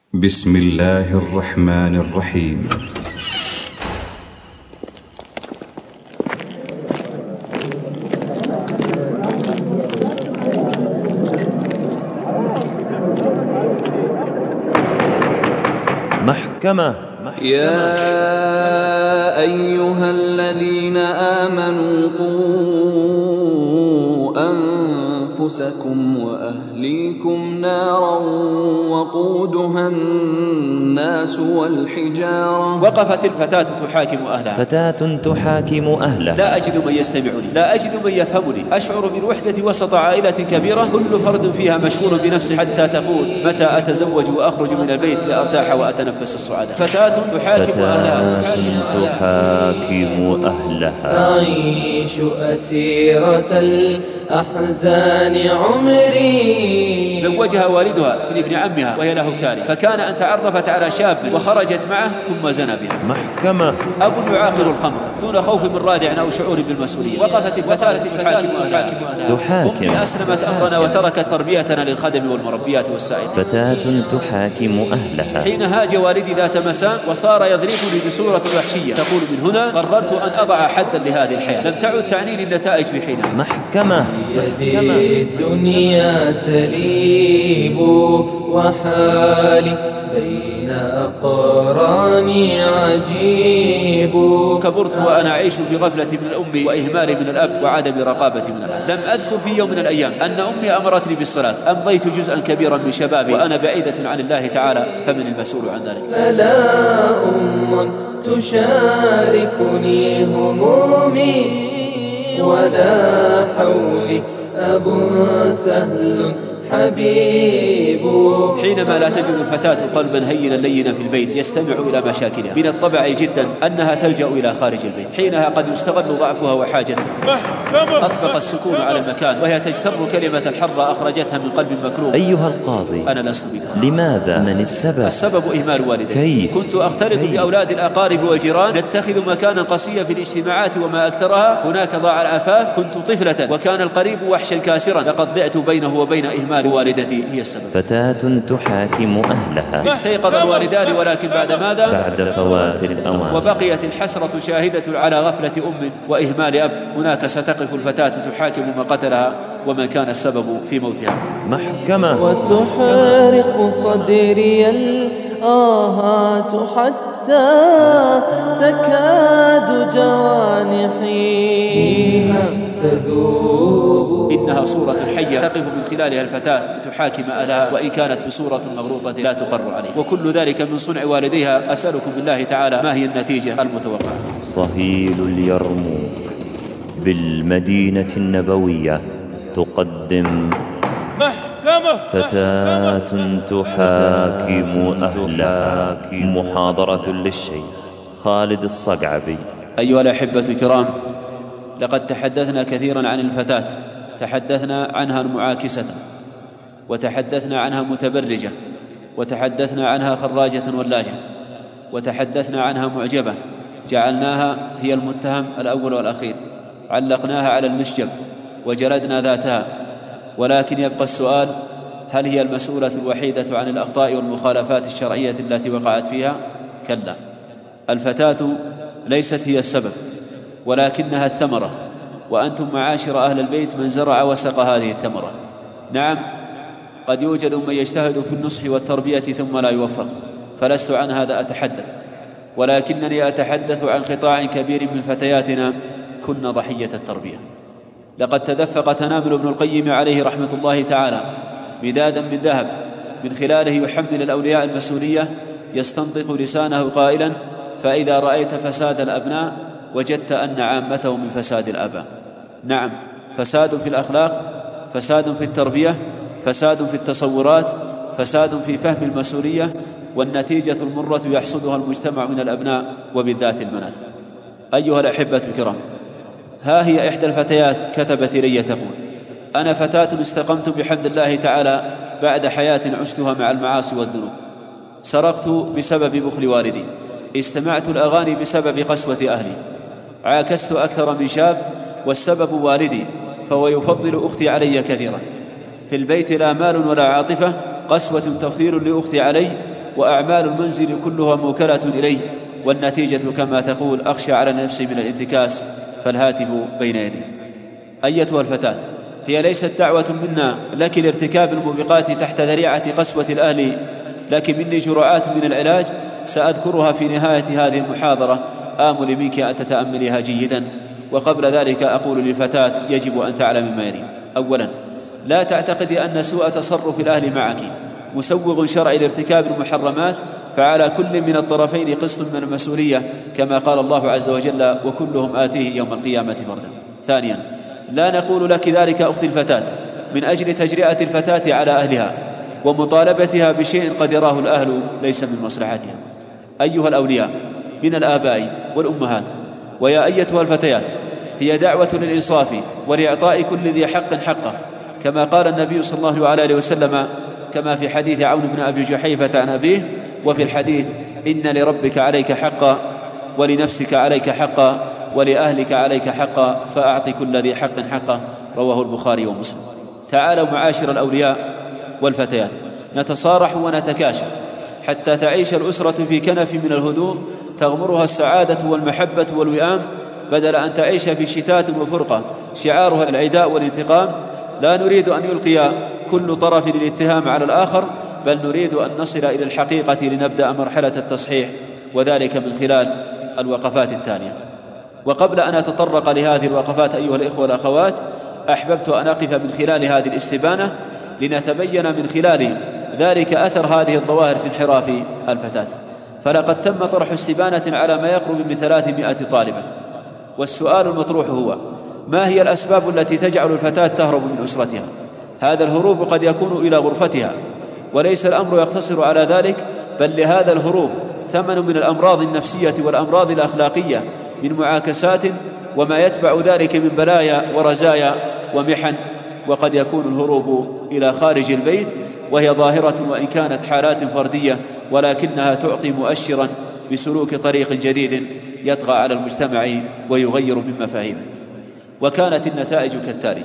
بسم الله الرحمن الرحيم. محكمة. يا أيها الذين آمنوا قوا أنفسكم وأهليكم نارا وقودها الناس والحجارة. وقفت الفتاة تحاكم أهلها. فتاة تحاكم أهلها. لا أجد من يستمعني، لا أجد من يفهمني، أشعر بالوحدة وسط عائلة كبيرة كل فرد فيها مشغول بنفسه، حتى تقول متى أتزوج وأخرج من البيت لأرتاح وأتنفس السعادة. فتاة تحاكم أهلها. تحاكم أهلها. أعيش أسيرة الأحزان عمري. زوجها والدها من ابن عمها وهي له كاره، فكان أن تعرفت على شاب وخرجت معه ثم زنى بها. محكمة. أب يعاقل الخمر دون خوف من رادع أو شعور بالمسؤولية. وقفت الفتاة تحاكم أهلها. أمي أسلمت أمرنا وتركت تربيتنا للخدم والمربيات والسائلين. فتاة تحاكم أهلها. حين هاج والدي ذات مساء وصار يضربني بصورة وحشية، تقول من هنا قررت أن أضع حدا لهذه الحياة. لم تعد تعنيني النتائج في حينها. محكمة. يدي الدنيا سليب وحالي بين أقراني عجيب. كبرت وأنا أعيش بغفلة من الأم وإهمال من الأب وعدم رقابة من الأب. لم أذكر في يوم من الأيام أن أمي أمرتني بالصلاة. أمضيت جزءا كبيرا من شبابي وأنا بعيدة عن الله تعالى، فمن المسؤول عن ذلك؟ فلا أم تشاركني همومي ولا حولي أب سهل حبيب. حينما لا تجد الفتاة قلبا هينا لينا في البيت يستمع إلى مشاكلها، من الطبع جدا أنها تلجأ إلى خارج البيت. حينها قد يستغل ضعفها وحاجتها. أطبق السكون على المكان وهي تجتر كلمة الحرة أخرجتها من قلب مكروه. أيها القاضي، أنا لست بك. لماذا؟ من السبب؟ السبب إهمال والدي. كيف؟ كنت أختلط بأولاد الأقارب والجيران، نتخذ مكانا قصيا في الاجتماعات وما أكثرها. هناك ضاع العفاف. كنت طفلة وكان القريب وحشا كاسرا، لقد ضعت بينه وبين إهمال والدتي هي السبب. فتاة تحاكم أهلها. استيقظ الوالدان ولكن بعد ماذا؟ بعد فوات الأوان. وبقيت الحسرة شاهدة على غفلة أم وإهمال أب. هناك ستقف الفتاة تحاكم من قتلها ومن كان السبب في موتها. محكمة. وتحرق صدري الآهات حتى تكاد جوانحي تذوب. إنها صورة حية تقف من خلالها الفتاة لتحاكم أهلها، وإن كانت بصورة مغلوطة لا تقر عليه. وكل ذلك من صنع والديها. أسألكم بالله تعالى ما هي النتيجة المتوقعة؟ صهيل اليرموك بالمدينة النبوية تقدم فتاة تحاكم أهلها. محاضرة للشيخ خالد الصقعبي. أيها الأحبة الكرام، لقد تحدثنا كثيرا عن الفتاة. تحدثنا عنها معاكسة، وتحدثنا عنها متبرجة، وتحدثنا عنها خراجة ولاجة، وتحدثنا عنها معجبة، جعلناها هي المتهم الأول والأخير، علقناها على المشجب وجلدنا ذاتها. ولكن يبقى السؤال: هل هي المسؤولة الوحيدة عن الأخطاء والمخالفات الشرعية التي وقعت فيها؟ كلا، الفتاة ليست هي السبب ولكنها الثمرة، وأنتم معاشر أهل البيت من زرع وسق هذه الثمرة. نعم، قد يوجد من يجتهد في النصح والتربية ثم لا يوفق، فلست عن هذا أتحدث، ولكنني أتحدث عن قطاع كبير من فتياتنا كن ضحية التربية. لقد تدفق تنامل ابن القيم عليه رحمة الله تعالى مدادا من ذهب، من خلاله يحمل الأولياء المسؤولية، يستنطق لسانه قائلا: فإذا رأيت فساد الأبناء وجدت أن عامته من فساد الآباء. نعم، فساد في الأخلاق، فساد في التربية، فساد في التصورات، فساد في فهم المسؤولية، والنتيجة المرة يحصدها المجتمع من الأبناء وبالذات البنات. أيها الأحبة الكرام، ها هي إحدى الفتيات كتبت لي تقول: أنا فتاة استقمت بحمد الله تعالى بعد حياة عشتها مع المعاصي والذنوب. سرقت بسبب بخل والدي، استمعت الأغاني بسبب قسوة أهلي، عاكست أكثر من شاب والسبب والدي، فهو يفضل أختي علي كثيرا. في البيت لا مال ولا عاطفة، قسوة تفضيل لأختي علي، وأعمال المنزل كلها موكلة إليه، والنتيجة كما تقول: أخشى على نفسي من الانتكاس فالهاتف بين يدي. أيتها الفتاة، هي ليست دعوة منا لك لارتكاب الموبقات تحت ذريعة قسوة الأهل، لكن مني جرعات من العلاج سأذكرها في نهاية هذه المحاضرة، آمل منك أن تتأمليها جيدا. وقبل ذلك أقول للفتاة: يجب أن تعلم ما يلي. أولا، لا تعتقدي أن سوء تصرف الأهل معك مسوغ شرعي لارتكاب المحرمات، فعلى كل من الطرفين قسط من المسؤولية، كما قال الله عز وجل: وكلهم آتيه يوم القيامة فردا. ثانيا، لا نقول لك ذلك أختي الفتاة من أجل تجرئة الفتاة على أهلها ومطالبتها بشيء قد يراه الأهل ليس من مصلحتها. أيها الأولياء من الآباء والأمهات، ويا أيتها الفتيات، هي دعوة للإنصاف ولإعطاء كل ذي حق حقه، كما قال النبي صلى الله عليه وسلم كما في حديث عون بن أبي جحيفة عن أبيه، وفي الحديث: إن لربك عليك حقا، ولنفسك عليك حقا، ولأهلك عليك حقا، فأعط كل ذي حق حقه. رواه البخاري ومسلم. تعالوا معاشر الأولياء والفتيات، نتصارح ونتكاشف حتى تعيش الأسرة في كنف من الهدوء تغمرها السعادة والمحبة والوئام، بدل أن تعيش في شتات وفرقة شعارها العداء والانتقام. لا نريد أن يلقي كل طرف الاتهام على الآخر، بل نريد أن نصل إلى الحقيقة لنبدأ مرحلة التصحيح، وذلك من خلال الوقفات التالية. وقبل أن أتطرق لهذه الوقفات أيها الإخوة والأخوات، أحببت أن أقف من خلال هذه الاستبانة لنتبين من خلال ذلك أثر هذه الظواهر في انحراف الفتاة. فلقد تم طرح استبانة على ما يقرب من 300 طالبة، والسؤال المطروح هو: ما هي الأسباب التي تجعل الفتاة تهرب من أسرتها؟ هذا الهروب قد يكون إلى غرفتها، وليس الأمر يقتصر على ذلك، بل لهذا الهروب ثمن من الأمراض النفسية والأمراض الأخلاقية، من معاكسات وما يتبع ذلك من بلايا ورزايا ومحن. وقد يكون الهروب إلى خارج البيت، وهي ظاهرة وإن كانت حالات فردية، ولكنها تعطي مؤشرا بسلوك طريق جديد يطغى على المجتمع ويغير من مفاهيمه. وكانت النتائج كالتالي: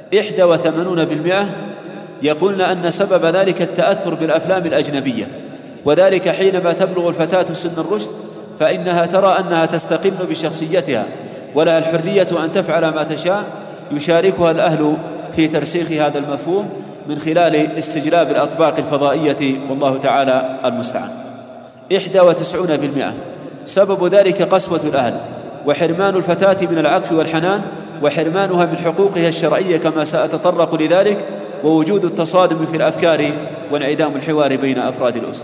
81% يقولن أن سبب ذلك التأثر بالأفلام الأجنبية، وذلك حينما تبلغ الفتاة سن الرشد فإنها ترى أنها تستقل بشخصيتها ولها الحرية أن تفعل ما تشاء. يشاركها الأهل في ترسيخ هذا المفهوم من خلال استجلاب الأطباق الفضائية، والله تعالى المستعان. 91% سبب ذلك قسوة الأهل وحرمان الفتاة من العطف والحنان، وحرمانها من حقوقها الشرعية كما سأتطرق لذلك، ووجود التصادم في الأفكار وانعدام الحوار بين أفراد الأسرة.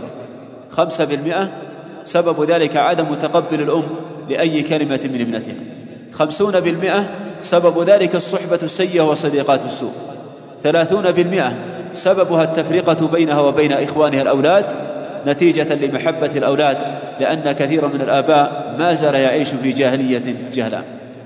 5% سبب ذلك عدم تقبل الأم لأي كلمة من ابنتها. 50% سبب ذلك الصحبة السيئة وصديقات السوء. 30% سببها التفرقة بينها وبين إخوانها الأولاد نتيجة لمحبة الأولاد، لأن كثيرا من الآباء ما زال يعيش في جاهلية جهلا.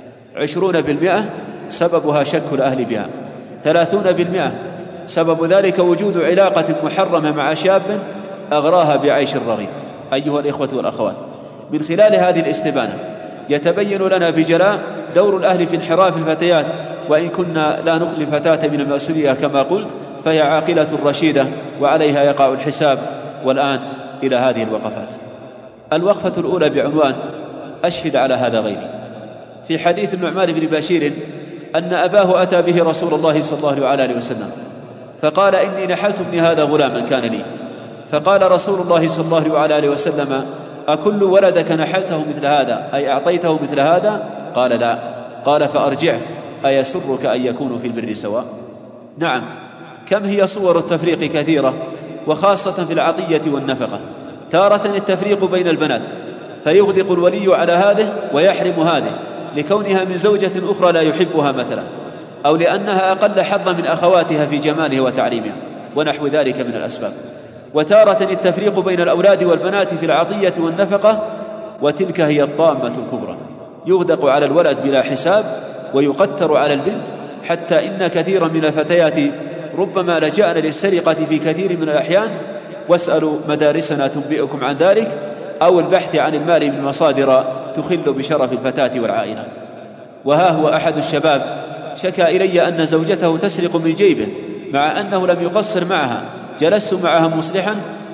20% سببها شك الأهل بها. 30% سبب ذلك وجود علاقة محرمة مع شاب أغراها بعيش الرغيد. أيها الإخوة والأخوات، من خلال هذه الاستبانة يتبين لنا بجلاء دور الأهل في انحراف الفتيات، وإن كنا لا نخلي الفتاة من المسؤولية كما قلت، فهي عاقلة رشيدة وعليها يقع الحساب. والآن إلى هذه الوقفات. الوقفة الأولى بعنوان: أشهد على هذا غيري. في حديث النعمان بن بشير أن أباه أتى به رسول الله صلى الله عليه وسلم فقال: إني نحلت ابني هذا غلاما كان لي. فقال رسول الله صلى الله عليه وسلم: أكل ولدك نحلته مثل هذا، أي أعطيته مثل هذا؟ قال: لا. قال: فأرجعه، أيسرك أن يكونوا في البر سواء؟ نعم، كم هي صور التفريق كثيرة، وخاصة في العطية والنفقة. تارة التفريق بين البنات فيغدق الولي على هذه ويحرم هذه لكونها من زوجة أخرى لا يحبها مثلا، أو لأنها أقل حظا من أخواتها في جمالها وتعليمها، ونحو ذلك من الأسباب. وتارة التفريق بين الأولاد والبنات في العطية والنفقة، وتلك هي الطامة الكبرى. يغدق على الولد بلا حساب ويقتر على البنت، حتى إن كثيرا من الفتيات ربما لجأن للسرقة في كثير من الأحيان، واسألوا مدارسنا تنبئكم عن ذلك، أو البحث عن المال من مصادر تخل بشرف الفتاة والعائلة. وها هو أحد الشباب شكى إلي أن زوجته تسرق من جيبه مع أنه لم يقصر معها. جلست معها مصلحا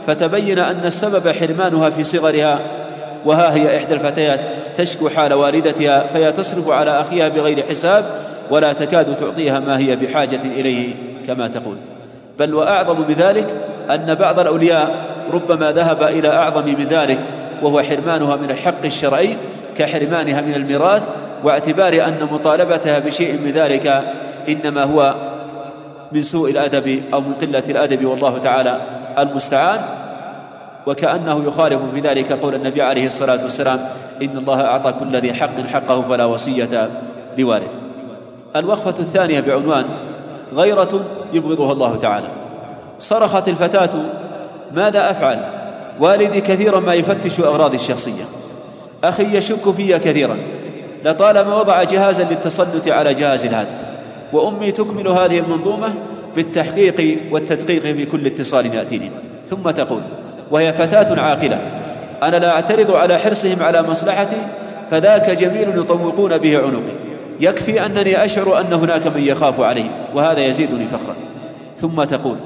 فتبين أن السبب حرمانها في صغرها. وها هي إحدى الفتيات تشكو حال والدتها، فهي تصرف على أخيها بغير حساب ولا تكاد تعطيها ما هي بحاجة إليه كما تقول. بل وأعظم بذلك أن بعض الأولياء ربما ذهب إلى أعظم من ذلك، وهو حرمانها من الحق الشرعي كحرمانها من الميراث، واعتبار أن مطالبتها بشيء من ذلك إنما هو من سوء الأدب أو من قلة الأدب، والله تعالى المستعان. وكأنه يخالف في ذلك قول النبي عليه الصلاة والسلام: إن الله أعطى كل ذي حق حقه فلا وصية لوارث. الوقفة الثانية بعنوان غيرة يبغضها الله تعالى. صرخت الفتاة: ماذا أفعل؟ والدي كثيرا ما يفتش أغراضي الشخصية، أخي يشك في كثيرا، لطالما وضع جهازا للتسلط على جهاز الهاتف، وأمي تكمل هذه المنظومة بالتحقيق والتدقيق في كل اتصال يأتيني. ثم تقول وهي فتاة عاقلة: أنا لا أعترض على حرصهم على مصلحتي، فذاك جميل يطوقون به عنقي، يكفي أنني أشعر أن هناك من يخاف عليهم، وهذا يزيدني فخرا. ثم تقول: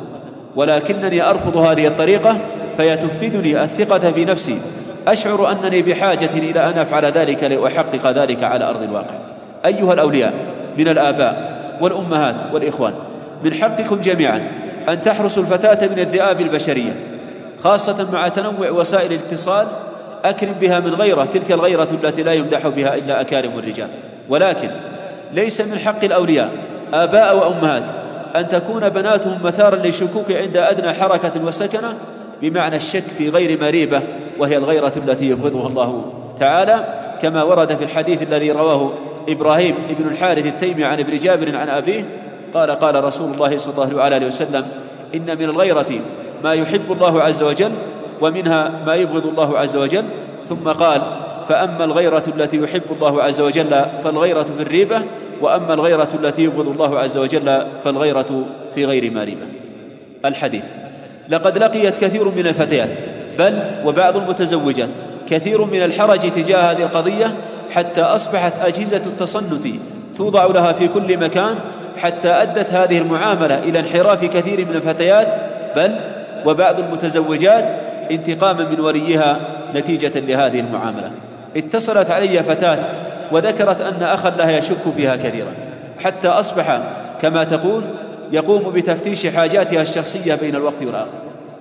ولكنني أرفض هذه الطريقة، فهي تفقدني الثقة في نفسي، أشعر أنني بحاجة إلى أن أفعل ذلك لأحقق ذلك على أرض الواقع. أيها الأولياء من الآباء والأمهات والإخوان، من حقكم جميعا أن تحرسوا الفتاة من الذئاب البشرية، خاصة مع تنوع وسائل الاتصال، أكرم بها من غيرة، تلك الغيرة التي لا يمدح بها إلا أكارم الرجال. ولكن ليس من حق الأولياء آباء وأمهات أن تكون بناتهم مثارا للشكوك عند أدنى حركة وسكنة، بمعنى الشك في غير مريبة، وهي الغيرة التي يبغضها الله تعالى، كما ورد في الحديث الذي رواه إبراهيم بن الحارث التيمي عن ابن جابر عن أبيه قال: قال رسول الله صلى الله عليه وسلم: إن من الغيرة ما يحب الله عز وجل، ومنها ما يبغض الله عز وجل. ثم قال: فأما الغيرة التي يحب الله عز وجل فالغيرة في الريبة، وأما الغيرة التي يبغض الله عز وجل فالغيرة في غير ما ريبة. الحديث: لقد لقيت كثير من الفتيات، بل وبعض المتزوجات، كثير من الحرج تجاه هذه القضية، حتى أصبحت أجهزة التصنت توضع لها في كل مكان، حتى أدت هذه المعاملة إلى انحراف كثير من الفتيات، بل وبعض المتزوجات، انتقاما من وليها نتيجة لهذه المعاملة. اتصلت علي فتاة وذكرت أن أخا لها يشك فيها كثيرا، حتى أصبح كما تقول يقوم بتفتيش حاجاتها الشخصية بين الوقت والآخر،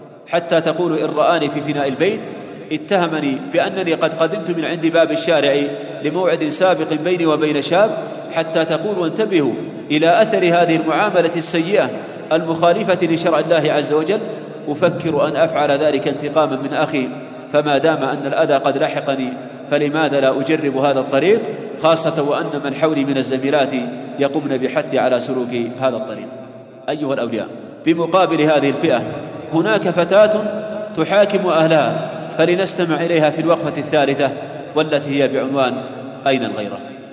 حتى تقول: إن رآني في فناء البيت اتهمني بأنني قد قدمت من عند باب الشارع لموعد سابق بيني وبين شاب، حتى تقول: وانتبهوا إلى أثر هذه المعاملة السيئة المخالفة لشرع الله عز وجل، أفكر أن أفعل ذلك انتقاما من أخي، فما دام أن الأذى قد لحقني فلماذا لا أجرب هذا الطريق، خاصة وأن من حولي من الزميلات يقومن بحثي على سلوك هذا الطريق. أيها الأولياء، بمقابل هذه الفئة هناك فتاة تحاكم أهلها، فلنستمع إليها في الوقفة الثالثة، والتي هي بعنوان أين الغيرة.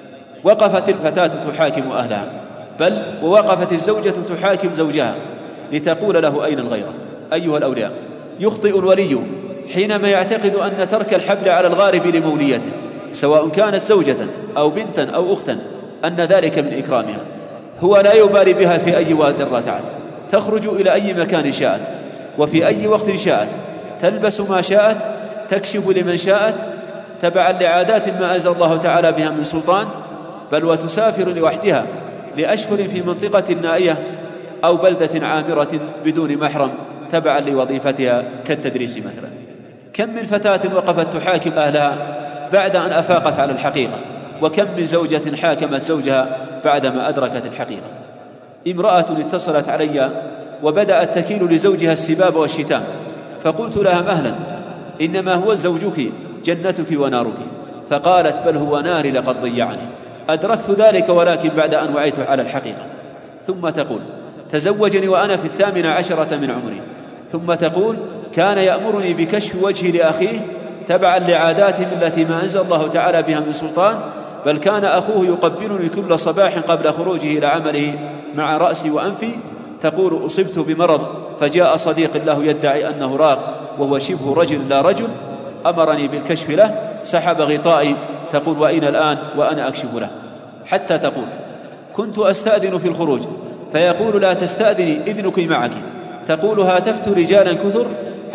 وقفت الفتاة تحاكم أهلها، بل ووقفت الزوجة تحاكم زوجها لتقول له: أين الغيرة؟ أيها الأولياء، يخطئ الولي حينما يعتقد أن ترك الحبل على الغارب لموليته، سواء كانت زوجة أو بنتا أو أختا، أن ذلك من إكرامها. هو لا يبالي بها في أي واد رتعت، تخرج إلى أي مكان شاءت وفي أي وقت شاءت، تلبس ما شاءت، تكشف لمن شاءت، تبعا لعادات ما أنزل الله تعالى بها من سلطان، بل وتسافر لوحدها لأشهر في منطقة نائية أو بلدة عامرة بدون محرم، تبعا لوظيفتها كالتدريس مثلا. كم من فتاة وقفت تحاكم أهلها بعد أن أفاقت على الحقيقة، وكم من زوجة حاكمت زوجها بعدما أدركت الحقيقة. امرأة اتصلت علي وبدأت تكيل لزوجها السباب والشتام، فقلت لها: مهلا، إنما هو زوجك جنتك ونارك. فقالت: بل هو ناري لقد ضيعني، أدركت ذلك ولكن بعد أن وعيت على الحقيقة. ثم تقول: تزوجني وأنا في 18 من عمري. ثم تقول: كان يأمرني بكشف وجهي لأخيه تبعا لعاداتهم التي ما أنزل الله تعالى بها من سلطان، بل كان أخوه يقبلني كل صباح قبل خروجه إلى عمله مع رأسي وأنفي. تقول: أصبت بمرض، فجاء صديق له يدعي أنه راق وهو شبه رجل لا رجل، أمرني بالكشف له، سحب غطائي. تقول: وأين الآن وأنا أكشف له؟ حتى تقول: كنت أستأذن في الخروج، فيقول: لا تستأذني، إذنك معك. تقول: هاتفت رجالا كثر،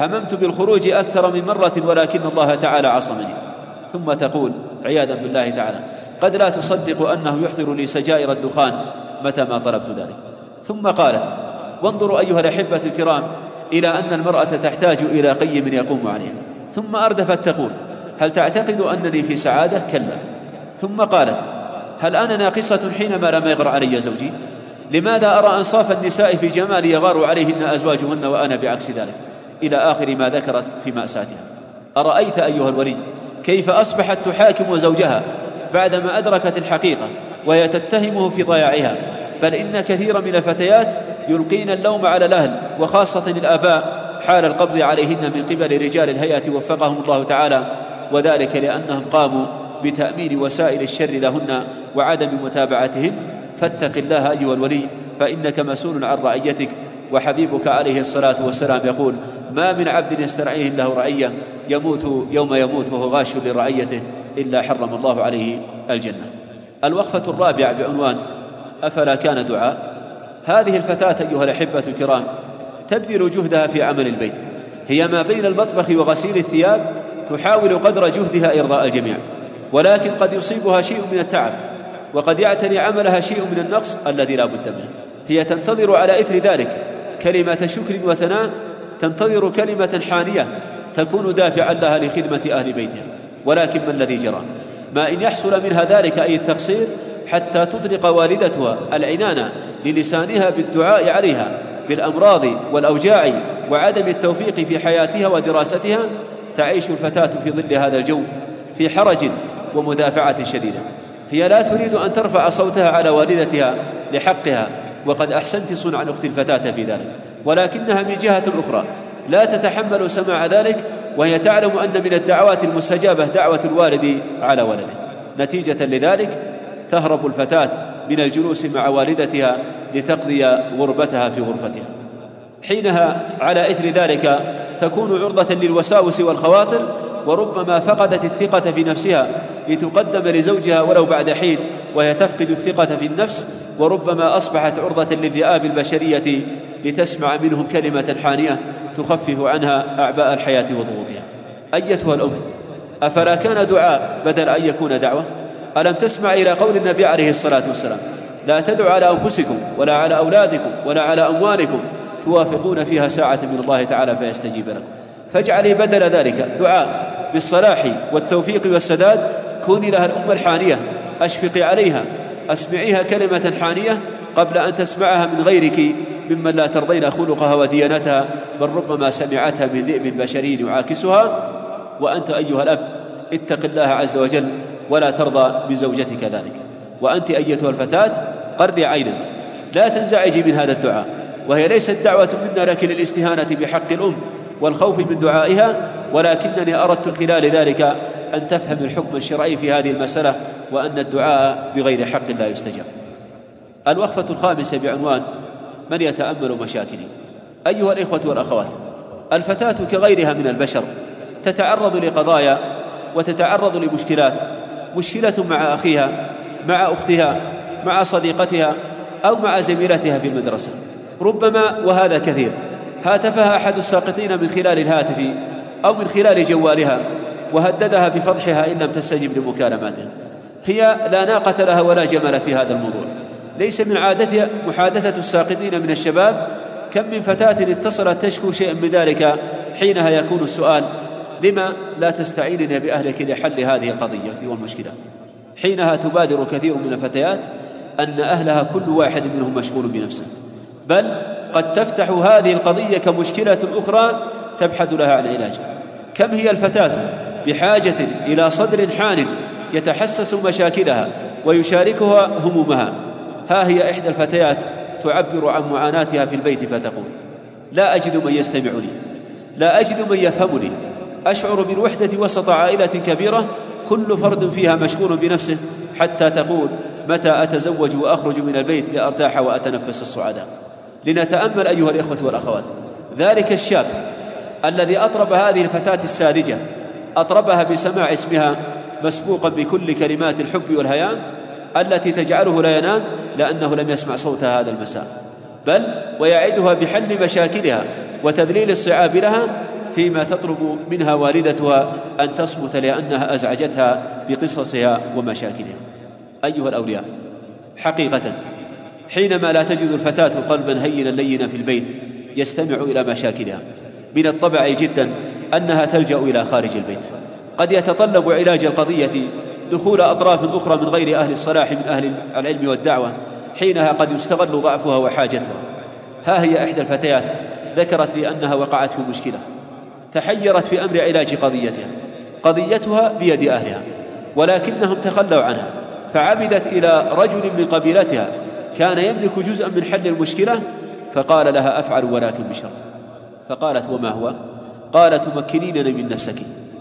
هممت بالخروج أكثر من مرة ولكن الله تعالى عصمني. ثم تقول عياذا بالله تعالى: قد لا تصدق أنه يحضر لي سجائر الدخان متى ما طلبت ذلك. ثم قالت: وانظروا أيها الأحبة الكرام إلى أن المرأة تحتاج إلى قيم يقوم عليها. ثم أردفت تقول: هل تعتقد أنني في سعادة؟ كلا. ثم قالت: هل أنا ناقصة حينما لم يغر علي زوجي؟ لماذا أرى أنصاف النساء في جمال يغار عليهن أزواجهن وأنا بعكس ذلك؟ إلى آخر ما ذكرت في مأساتها. أرأيت أيها الولي كيف أصبحت تحاكم زوجها بعدما أدركت الحقيقة وهي تتهمه في ضياعها؟ بل إن كثيرا من الفتيات يلقين اللوم على الأهل وخاصة الآباء حال القبض عليهن من قبل رجال الهيئة وفقهم الله تعالى، وذلك لأنهم قاموا بتأمين وسائل الشر لهن وعدم متابعتهن. فاتق الله أيها الولي فإنك مسؤول عن رعيتك، وحبيبك عليه الصلاة والسلام يقول: ما من عبد يسترعيه الله رعية يموت يوم يموت وهو غاش لرعيته إلا حرم الله عليه الجنة. الوقفة الرابعة بعنوان أفلا كان دعاء. هذه الفتاة أيها الأحبة الكرام تبذل جهدها في عمل البيت، هي ما بين المطبخ وغسيل الثياب تحاول قدر جهدها إرضاء الجميع، ولكن قد يصيبها شيء من التعب وقد يعتري عملها شيء من النقص الذي لا بد منه. هي تنتظر على إثر ذلك كلمة شكر وثناء، تنتظر كلمة حانية تكون دافعا لها لخدمة أهل بيتها، ولكن ما الذي جرى؟ ما إن يحصل منها ذلك أي التقصير حتى تطلق والدتها العنان للسانها بالدعاء عليها بالأمراض والأوجاع وعدم التوفيق في حياتها ودراستها، تعيش الفتاة في ظل هذا الجو في حرج ومدافعة شديدة. هي لا تريد أن ترفع صوتها على والدتها لحقها، وقد أحسنت صنع أخت الفتاة في ذلك، ولكنها من جهة أخرى لا تتحمل سماع ذلك، وهي تعلم أن من الدعوات المستجابة دعوة الوالد على ولده. نتيجة لذلك تهرب الفتاة من الجلوس مع والدتها لتقضي غربتها في غرفتها. حينها على إثر ذلك تكون عرضة للوساوس والخواطر، وربما فقدت الثقة في نفسها لتقدم لزوجها ولو بعد حين وهي تفقد الثقة في النفس، وربما أصبحت عرضة للذئاب البشرية لتسمع منهم كلمة حانية تخفف عنها أعباء الحياة وضغوطها. أيتها الأم، أفلا كان دعاء بدل أن يكون دعوة؟ ألم تسمع إلى قول النبي عليه الصلاة والسلام: لا تدعوا على أنفسكم ولا على أولادكم ولا على أموالكم توافقون فيها ساعة من الله تعالى فيستجيب لكم. فاجعلي بدل ذلك دعاء بالصلاح والتوفيق والسداد، كوني لها الأم الحانية، أشفقي عليها، أسمعيها كلمة حانية قبل أن تسمعها من غيرك ممن لا ترضين خلقها وديانتها، بل ربما سمعتها من ذئب بشري يعاكسها. وأنت أيها الأب اتق الله عز وجل ولا ترضى بزوجتك ذلك. وأنت أيتها الفتاة قري عينا، لا تنزعجي من هذا الدعاء، وهي ليست دعوة منا لك للاستهانة بحق الأم والخوف من دعائها، ولكنني أردت خلال ذلك أن تفهم الحكم الشرعي في هذه المسألة، وأن الدعاء بغير حق لا يستجاب. الوقفة الخامسة بعنوان من يتأمل مشاكلي. أيها الإخوة والأخوات، الفتاة كغيرها من البشر تتعرض لقضايا وتتعرض لمشكلات، مشكلة مع أخيها، مع أختها، مع صديقتها، أو مع زميلتها في المدرسة، ربما وهذا كثير هاتفها أحد الساقطين من خلال الهاتف أو من خلال جوالها وهددها بفضحها إن لم تستجب لمكالماته. هي لا ناقة لها ولا جمل في هذا الموضوع. ليس من عادتها محادثة الساقطين من الشباب. كم من فتاة اتصلت تشكو شيئا من ذلك، حينها يكون السؤال: لما لا تستعينين بأهلك لحل هذه القضية والمشكلة؟ حينها تبادر كثير من الفتيات أن أهلها كل واحد منهم مشغول بنفسه، بل قد تفتح هذه القضية كمشكلة أخرى تبحث لها عن علاج. كم هي الفتاة بحاجة إلى صدر حان يتحسس مشاكلها ويشاركها همومها. ها هي إحدى الفتيات تعبر عن معاناتها في البيت فتقول: لا أجد من يستمعني، لا أجد من يفهمني، أشعر بالوحدة وسط عائلة كبيرة كل فرد فيها مشغول بنفسه، حتى تقول: متى أتزوج وأخرج من البيت لأرتاح وأتنفس الصعداء. لنتأمل أيها الإخوة والأخوات ذلك الشاب الذي أطرب هذه الفتاة الساذجة، أطربها بسماع اسمها مسبوقا بكل كلمات الحب والهيام التي تجعله لا ينام لأنه لم يسمع صوتها هذا المساء، بل ويعدها بحل مشاكلها وتذليل الصعاب لها، فيما تطلب منها والدتها أن تصمت لأنها أزعجتها بقصصها ومشاكلها. أيها الأولياء، حقيقة حينما لا تجد الفتاة قلبا هينا لينا في البيت يستمع إلى مشاكلها، من الطبع جدا أنها تلجأ إلى خارج البيت. قد يتطلب علاج القضية دخول أطراف أخرى من غير أهل الصلاح من أهل العلم والدعوة، حينها قد يستغل ضعفها وحاجتها. ها هي إحدى الفتيات ذكرت لي أنها وقعت في مشكلة، تحيرت في أمر علاج قضيتها بيد أهلها، ولكنهم تخلوا عنها، فعمدت إلى رجل من قبيلتها كان يملك جزءا من حل المشكلة، فقال لها: أفعل ولكن بشرط. فقالت: وما هو؟ قال: تمكنينني من نفسك،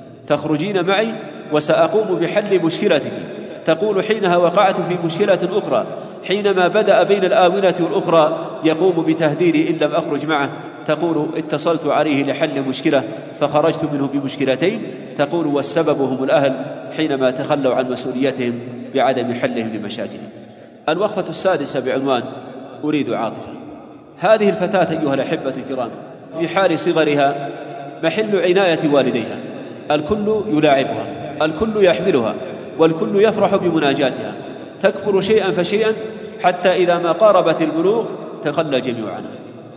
تخرجين معي وسأقوم بحل مشكلتك. تقول: حينها وقعت في مشكلة أخرى، حينما بدأ بين الآونة والأخرى يقوم بتهديدي إن لم أخرج معه. تقول: اتصلت عليه لحل مشكلة فخرجت منه بمشكلتين. تقول: والسبب هم الأهل حينما تخلوا عن مسؤوليتهم بعدم حلهم لمشاكلهم. الوقفة السادسة بعنوان أريد عاطفة. هذه الفتاة أيها الأحبة الكرام في حال صغرها محل عناية والديها، الكل يلاعبها، الكل يحملها، والكل يفرح بمناجاتها. تكبر شيئا فشيئا حتى إذا ما قاربت البلوغ تخلى جميع عنها.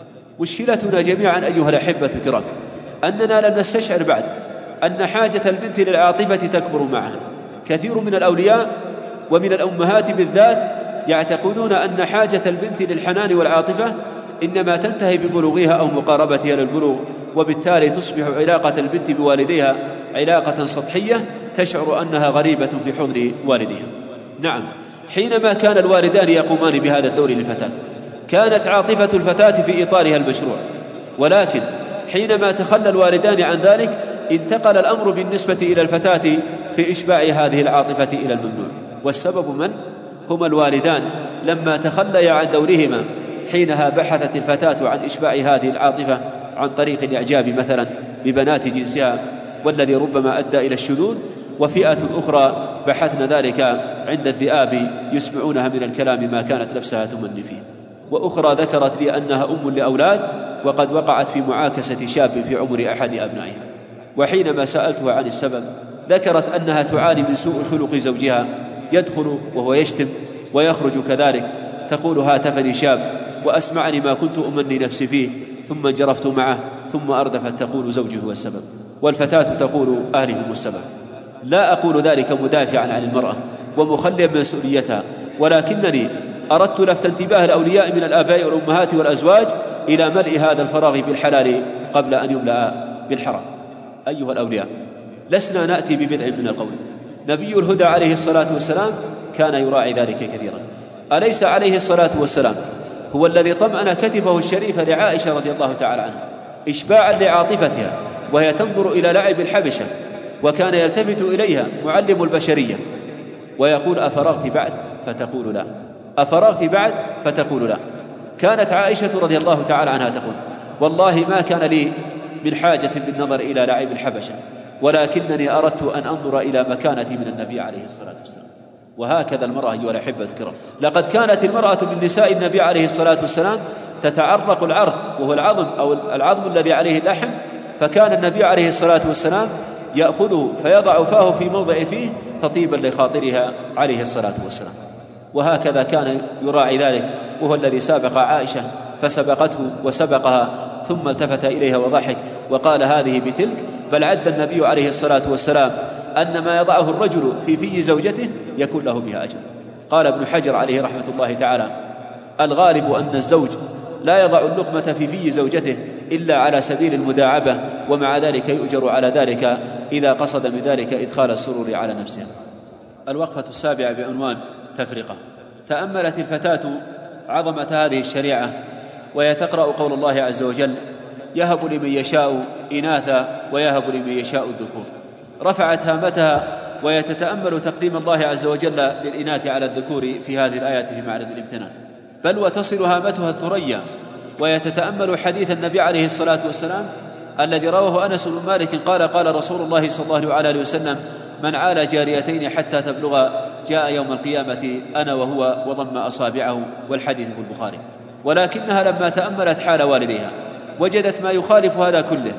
مشكلتنا جميعا أيها الأحبة الكرام أننا لم نستشعر بعد أن حاجة البنت للعاطفة تكبر معها. كثير من الأولياء ومن الأمهات بالذات يعتقدون أن حاجة البنت للحنان والعاطفة إنما تنتهي ببلوغها أو مقاربتها للبلوغ، وبالتالي تصبح علاقة البنت بوالديها علاقة سطحية تشعر أنها غريبة في حضن والديها. نعم، حينما كان الوالدان يقومان بهذا الدور للفتاة كانت عاطفة الفتاة في إطارها المشروع، ولكن حينما تخلى الوالدان عن ذلك انتقل الأمر بالنسبة إلى الفتاة في إشباع هذه العاطفة إلى الممنوع. والسبب من؟ هما الوالدان لما تخليا عن دورهما. حينها بحثت الفتاة عن إشباع هذه العاطفة عن طريق الإعجاب مثلا ببنات جنسها، والذي ربما أدى إلى الشذوذ، وفئة أخرى بحثن ذلك عند الذئاب يسمعونها من الكلام ما كانت نفسها تمني فيه. وأخرى ذكرت لي أنها أم لأولاد وقد وقعت في معاكسة شاب في عمر أحد أبنائها، وحينما سألتها عن السبب ذكرت أنها تعاني من سوء خلق زوجها، يدخل وهو يشتم ويخرج كذلك. تقول: هاتفني شاب وأسمعني ما كنت أمني نفسي فيه ثم انجرفت معه، ثم أردفت تقول: زوجي هو السبب، والفتاة تقول: أهلي هم السبب. لا أقول ذلك مدافعا عن المرأة ومخليا من مسؤوليتها، ولكنني أردت لفت انتباه الأولياء من الآباء والأمهات والأزواج إلى ملء هذا الفراغ بالحلال قبل أن يملأ بالحرام. أيها الأولياء، لسنا نأتي ببدع من القول. نبي الهدى عليه الصلاة والسلام كان يراعي ذلك كثيرا. أليس عليه الصلاة والسلام هو الذي طمأن كتفه الشريف لعائشة رضي الله تعالى عنها إشباعا لعاطفتها وهي تنظر إلى لعب الحبشة، وكان يلتفت إليها معلم البشرية ويقول: أفرغت بعد؟ فتقول: لا. أفرغت بعد؟ فتقول: لا. كانت عائشة رضي الله تعالى عنها تقول: والله ما كان لي من حاجة بالنظر إلى لعب الحبشة، ولكنني أردت أن أنظر إلى مكانتي من النبي عليه الصلاة والسلام. وهكذا المرأة أيها الأحبة الكرام، لقد كانت المرأة من نساء النبي عليه الصلاة والسلام تتعرق العرق، وهو العظم أو العظم الذي عليه اللحم، فكان النبي عليه الصلاة والسلام يأخذه فيضع فاه في موضع فيه تطيبا لخاطرها عليه الصلاة والسلام. وهكذا كان يراعي ذلك، وهو الذي سابق عائشة فسبقته وسبقها، ثم التفت إليها وضحك وقال: هذه بتلك. بل عد النبي عليه الصلاة والسلام أن ما يضعه الرجل في زوجته يكون له بها أجر. قال ابن حجر عليه رحمة الله تعالى: الغالب أن الزوج لا يضع اللقمة في زوجته إلا على سبيل المداعبة، ومع ذلك يؤجر على ذلك إذا قصد من ذلك إدخال السرور على نفسه. الوقفة السابعة بعنوان تفرقة. تأملت الفتاة عظمة هذه الشريعة وهي تقرأ قول الله عز وجل: يهب لمن يشاء إناثا ويهب لمن يشاء الذكور. رفعت هامتها وهي تتأمل تقديم الله عز وجل للإناث على الذكور في هذه الآيات في معرض الامتنان، بل وتصل هامتها الثريا وهي تتأمل حديث النبي عليه الصلاة والسلام الذي رواه أنس بن مالك قال: قال رسول الله صلى الله عليه وسلم: من عال جاريتين حتى تبلغ جاء يوم القيامة أنا وهو وضم أصابعه. والحديث في البخاري. ولكنها لما تأملت حال والديها وجدت ما يخالف هذا كله،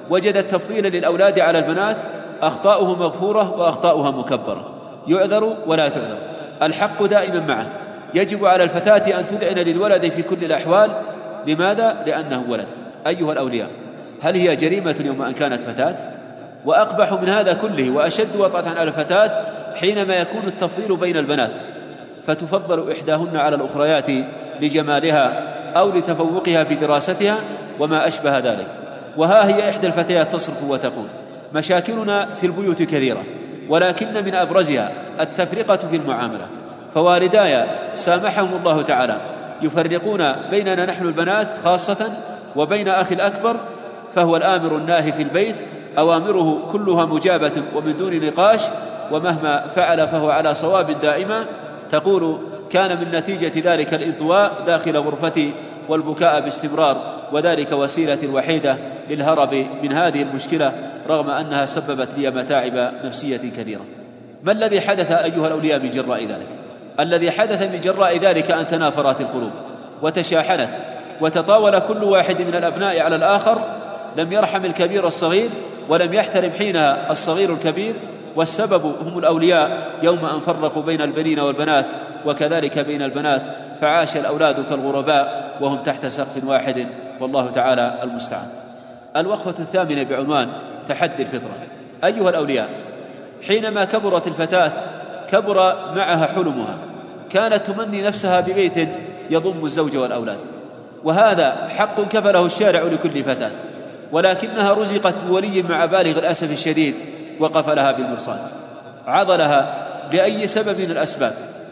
وجد التفضيل للأولاد على البنات أخطاؤه مغفورة وأخطاؤها مكبرة، يعذر ولا تعذر، الحق دائما معه. يجب على الفتاة أن تذعن للولد في كل الأحوال. لماذا؟ لأنه ولد. أيها الأولياء، هل هي جريمة يوم أن كانت فتاة؟ وأقبح من هذا كله وأشد وطأة على الفتاة حينما يكون التفضيل بين البنات، فتفضل إحداهن على الأخريات لجمالها أو لتفوقها في دراستها وما أشبه ذلك. وها هي إحدى الفتيات تصرخ وتقول: مشاكلنا في البيوت كثيرة، ولكن من أبرزها التفرقة في المعاملة، فوالداي سامحهم الله تعالى يفرقون بيننا نحن البنات خاصة وبين أخي الأكبر، فهو الآمر الناهي في البيت، أوامره كلها مجابة ومن دون نقاش، ومهما فعل فهو على صواب دائما. تقول: كان من نتيجة ذلك الانطواء داخل غرفتي والبكاء باستمرار، وذلك وسيلة الوحيدة للهرب من هذه المشكلة رغم أنها سببت لي متاعب نفسية كثيرة. ما الذي حدث أيها الأولياء من جراء ذلك؟ الذي حدث من جراء ذلك أن تنافرت القلوب وتشاحنت وتطاول كل واحد من الأبناء على الآخر، لم يرحم الكبير الصغير ولم يحترم حينها الصغير الكبير، والسبب هم الأولياء يوم أن فرقوا بين البنين والبنات وكذلك بين البنات، فعاش الأولاد كالغرباء وهم تحت سقف واحد، والله تعالى المستعان. الوقفة الثامنة بعنوان تحدي الفطرة. أيها الأولياء، حينما كبرت الفتاة كبر معها حلمها، كانت تمني نفسها ببيت يضم الزوج والأولاد، وهذا حق كفله الشارع لكل فتاة، ولكنها رزقت بولي مع بالغ الأسف الشديد وقف لها بالمرصاد، عضلها لأي سبب من الأسباب،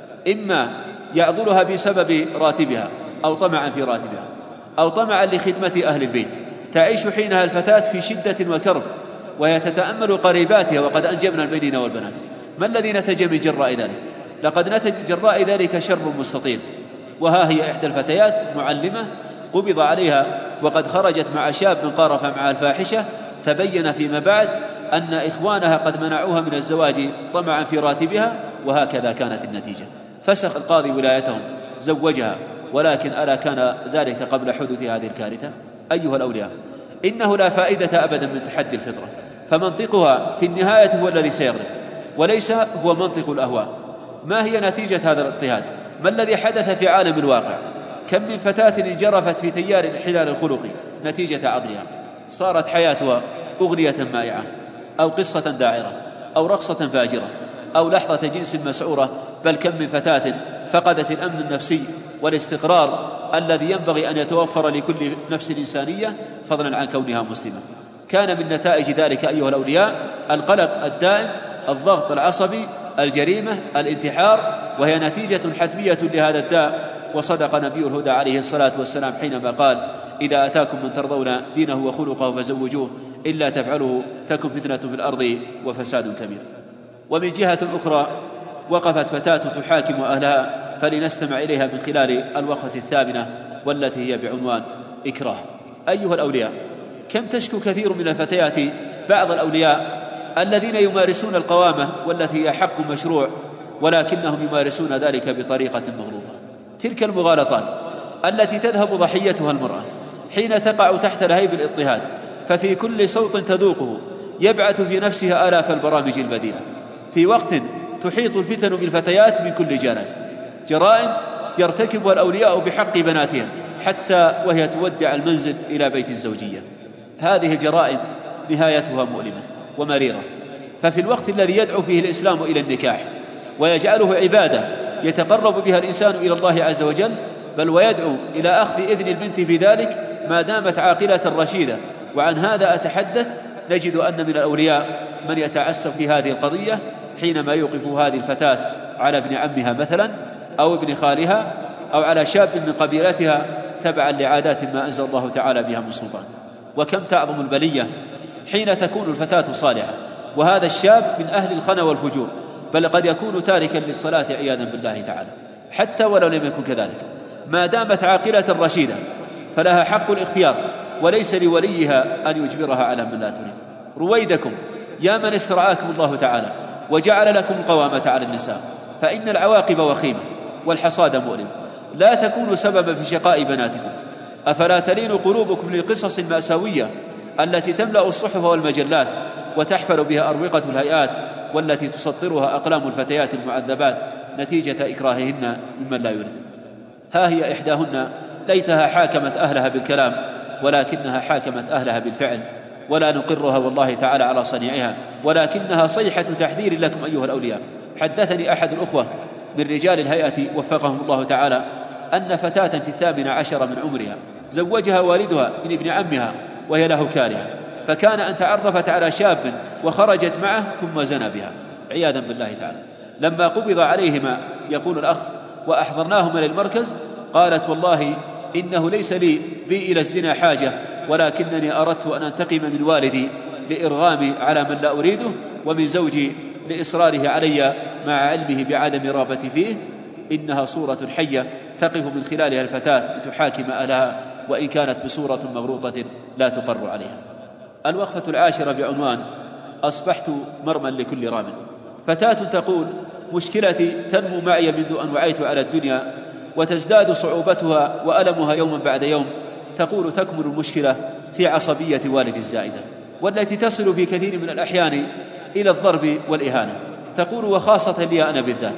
إما يعضلها بسبب راتبها أو طمعا في راتبها أو طمعا لخدمة أهل البيت. تعيش حينها الفتاة في شدة وكرب، وهي تتأمل قريباتها وقد أنجبنا البنين والبنات. ما الذي نتج من جراء ذلك؟ لقد نتج جراء ذلك شر مستطيل. وها هي إحدى الفتيات معلمة قبض عليها وقد خرجت مع شاب قارف مع الفاحشة، تبين فيما بعد أن إخوانها قد منعوها من الزواج طمعا في راتبها، وهكذا كانت النتيجة. فسخ القاضي ولايتهم، زوجها، ولكن ألا كان ذلك قبل حدوث هذه الكارثة؟ أيها الأولياء، إنه لا فائدة أبدا من تحدي الفطرة، فمنطقها في النهاية هو الذي سيغلب وليس هو منطق الأهواء. ما هي نتيجة هذا الاضطهاد؟ ما الذي حدث في عالم الواقع؟ كم من فتاة انجرفت في تيار الانحلال الخلقي نتيجة عضلها، صارت حياتها أغنية مائعة أو قصة داعرة أو رقصة فاجرة أو لحظة جنس مسعورة. بل كم من فتاة فقدت الأمن النفسي والاستقرار الذي ينبغي أن يتوفر لكل نفس إنسانية، فضلا عن كونها مسلمة. كان من نتائج ذلك أيها الأولياء القلق الدائم، الضغط العصبي، الجريمة، الانتحار، وهي نتيجة حتمية لهذا الداء. وصدق نبي الهدى عليه الصلاة والسلام حينما قال: إذا أتاكم من ترضون دينه وخلقه فزوجوه، إلا تفعلوا تكن فتنة في الأرض وفساد كبير. ومن جهة أخرى وقفت فتاة تحاكم أهلها، فلنستمع إليها من خلال الوقفة الثامنة والتي هي بعنوان إكراه. أيها الأولياء، كم تشكو كثير من الفتيات بعض الأولياء الذين يمارسون القوامة والتي هي حق مشروع، ولكنهم يمارسون ذلك بطريقة مغلوطة. تلك المغالطات التي تذهب ضحيتها المرأة حين تقع تحت لهيب الاضطهاد، ففي كل صوت تذوقه يبعث في نفسها آلاف البرامج البديلة، في وقت تحيط الفتن بالفتيات من كل جانب، جرائم يرتكبها الأولياء بحق بناتهم حتى وهي تودع المنزل إلى بيت الزوجية. هذه الجرائم نهايتها مؤلمة ومريرة. ففي الوقت الذي يدعو فيه الإسلام إلى النكاح ويجعله عبادة يتقرب بها الإنسان إلى الله عز وجل، بل ويدعو إلى أخذ إذن البنت في ذلك ما دامت عاقلة رشيدة، وعن هذا أتحدث، نجد أن من الأولياء من يتعسف في هذه القضية حينما يوقف هذه الفتاة على ابن عمها مثلا أو ابن خالها أو على شاب من قبيلتها تبعا لعادات ما أنزل الله تعالى بها من سلطان. وكم تعظم البلية حين تكون الفتاة صالحة وهذا الشاب من أهل الخنا والفجور، بل قد يكون تاركا للصلاة عياذا بالله تعالى. حتى ولو لم يكن كذلك، ما دامت عاقلة رشيدة فلها حق الاختيار، وليس لوليها أن يجبرها على من لا تريد. رويدكم يا من استرعاكم الله تعالى وجعل لكم القوامة على النساء، فإن العواقب وخيمة والحصاد مؤلم. لا تكونوا سببا في شقاء بناتكم. أفلا تلين قلوبكم للقصص المأساوية التي تملأ الصحف والمجلات وتحفل بها أروقة الهيئات، والتي تسطرها أقلام الفتيات المعذبات نتيجة إكراههن ممن لا يريد. ها هي إحداهن ليتها حاكمت أهلها بالكلام، ولكنها حاكمت أهلها بالفعل، ولا نقرها والله تعالى على صنيعها، ولكنها صيحة تحذير لكم أيها الأولياء. حدثني أحد الأخوة من رجال الهيئة وفقهم الله تعالى أن فتاة في 18 من عمرها زوجها والدها من ابن عمها وهي له كارهة، فكان أن تعرفت على شاب وخرجت معه ثم زنى بها عياذا بالله تعالى. لما قبض عليهما يقول الأخ وأحضرناهما للمركز، قالت والله إنه ليس لي بي إلى الزنا حاجة، ولكنني أردت أن أنتقم من والدي لإرغامي على من لا أريده، ومن زوجي لإصراره علي مع علمه بعدم رغبتي فيه. إنها صورة حية تقف من خلالها الفتاة لتحاكم أهلها، وإن كانت بصورة مغلوطة لا تقر عليها. الوقفة 10 بعنوان أصبحت مرمى لكل رام. فتاة تقول: مشكلتي تنمو معي منذ أن وعيت على الدنيا، وتزداد صعوبتها وألمها يوما بعد يوم. تقول: تكمن المشكلة في عصبية والدي الزائدة، والتي تصل في كثير من الأحيان إلى الضرب والإهانة. تقول: وخاصة لي أنا بالذات.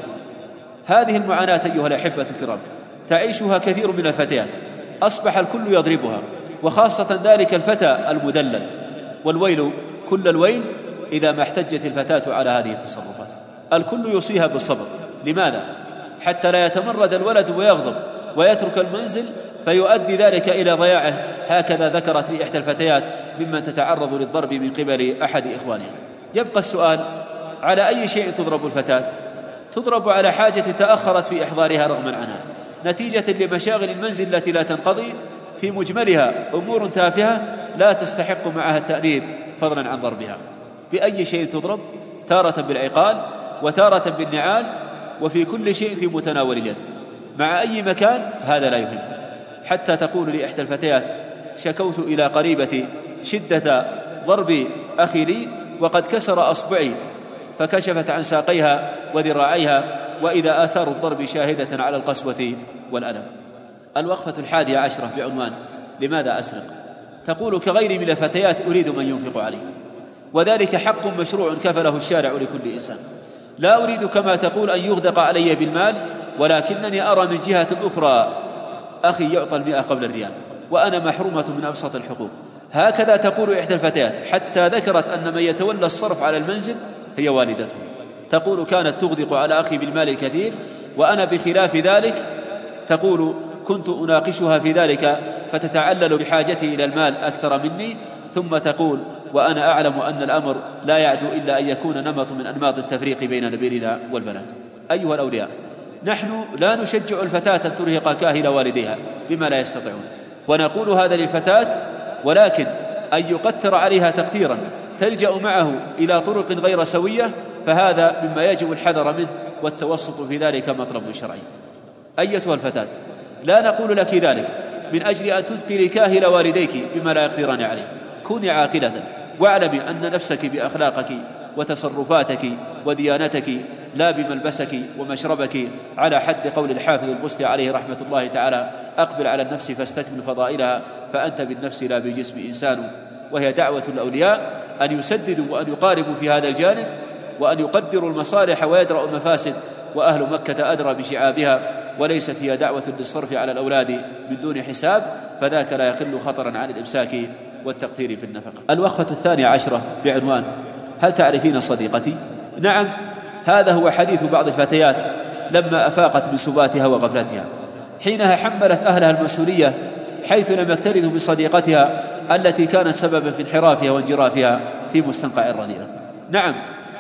هذه المعاناة أيها الأحبة الكرام تعيشها كثير من الفتيات، أصبح الكل يضربها، وخاصة ذلك الفتى المدلل، والويل كل الويل إذا ما احتجت الفتاة على هذه التصرفات. الكل يوصيها بالصبر. لماذا؟ حتى لا يتمرد الولد ويغضب ويترك المنزل فيؤدي ذلك إلى ضياعه. هكذا ذكرت لي إحدى الفتيات ممن تتعرض للضرب من قبل أحد إخوانها. يبقى السؤال: على أي شيء تضرب الفتاة؟ تضرب على حاجة تأخرت في إحضارها رغما عنها، نتيجة لمشاغل المنزل التي لا تنقضي، في مجملها أمور تافهة لا تستحق معها التأنيب فضلا عن ضربها. بأي شيء تضرب؟ تارة بالعقال، وتارة بالنعال، وفي كل شيء في متناول اليد، مع أي مكان هذا لا يهم. حتى تقول لي إحدى الفتيات: شكوت إلى قريبتي شدة ضرب أخي لي وقد كسر أصبعي، فكشفت عن ساقيها وذراعيها، وإذا آثار الضرب شاهدة على القسوة والألم. الوقفة 11 بعنوان لماذا أسرق. تقول: كغيري من الفتيات أريد من ينفق عليه، وذلك حق مشروع كفله الشارع لكل إنسان. لا أريد كما تقول أن يغدق علي بالمال، ولكنني أرى من جهة أخرى أخي يعطى 100 قبل الريال، وأنا محرومة من أبسط الحقوق. هكذا تقول إحدى الفتيات، حتى ذكرت أن من يتولى الصرف على المنزل هي والدته. تقول: كانت تغدق على أخي بالمال الكثير وأنا بخلاف ذلك. تقول: كنت أناقشها في ذلك فتتعلل بحاجتي إلى المال أكثر مني. ثم تقول: وأنا أعلم أن الأمر لا يعدو إلا أن يكون نمط من أنماط التفريق بين نبيلنا والبنات. أيها الأولياء، نحن لا نشجع الفتاة أن ترهق كاهل والديها بما لا يستطيعون، ونقول هذا للفتاة، ولكن أن يقتر عليها تقتيرا تلجأ معه إلى طرق غير سوية، فهذا مما يجب الحذر منه، والتوسط في ذلك مطلب شرعي. أيتها الفتاة، لا نقول لك ذلك من أجل أن تثقلي كاهل والديك بما لا يقدران عليه. كوني عاقلة، واعلمي أن نفسك بأخلاقك وتصرفاتك وديانتك، لا بملبسك ومشربك، على حد قول الحافظ البستي عليه رحمة الله تعالى: أقبل على النفس فاستكمل فضائلها، فأنت بالنفس لا بالجسم إنسان. وهي دعوة الأولياء أن يسددوا وأن يقاربوا في هذا الجانب، وأن يقدروا المصالح ويدرأوا المفاسد، وأهل مكة أدرى بشعابها، وليست هي دعوة للصرف على الأولاد من دون حساب، فذاك لا يقل خطرا عن الإمساك والتقتير في النفقة. الوقفة 12 بعنوان هل تعرفين صديقتي؟ نعم، هذا هو حديث بعض الفتيات لما أفاقت من سباتها وغفلتها، حينها حملت أهلها المسؤولية، حيث لم يكترثوا بصديقتها التي كانت سببا في انحرافها وانجرافها في مستنقع الرذيلة. نعم،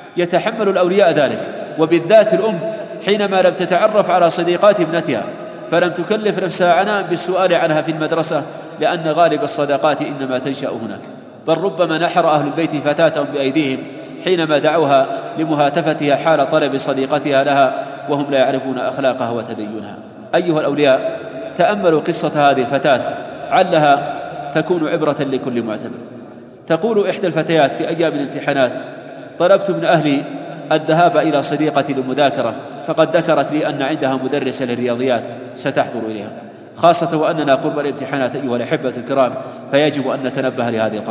يتحمل الأولياء ذلك، وبالذات الأم حينما لم تتعرف على صديقات ابنتها، فلم تكلف نفسها عناء بالسؤال عنها في المدرسة، لأن غالب الصداقات إنما تنشأ هناك. بل ربما نحر أهل البيت فتاتهم بأيديهم حينما دعوها لمهاتفتها حال طلب صديقتها لها، وهم لا يعرفون أخلاقها وتدينها. أيها الأولياء، تأملوا قصة هذه الفتاة علها تكون عبرة لكل معتبر. تقول إحدى الفتيات في أيام الامتحانات: طلبت من أهلي الذهاب إلى صديقتي للمذاكرة، فقد ذكرت لي أن عندها مدرسة للرياضيات ستحضر إليها، خاصة وأننا قرب الامتحانات أيها الأحبة الكرام، فيجب أن نتنبه لهذه القضية.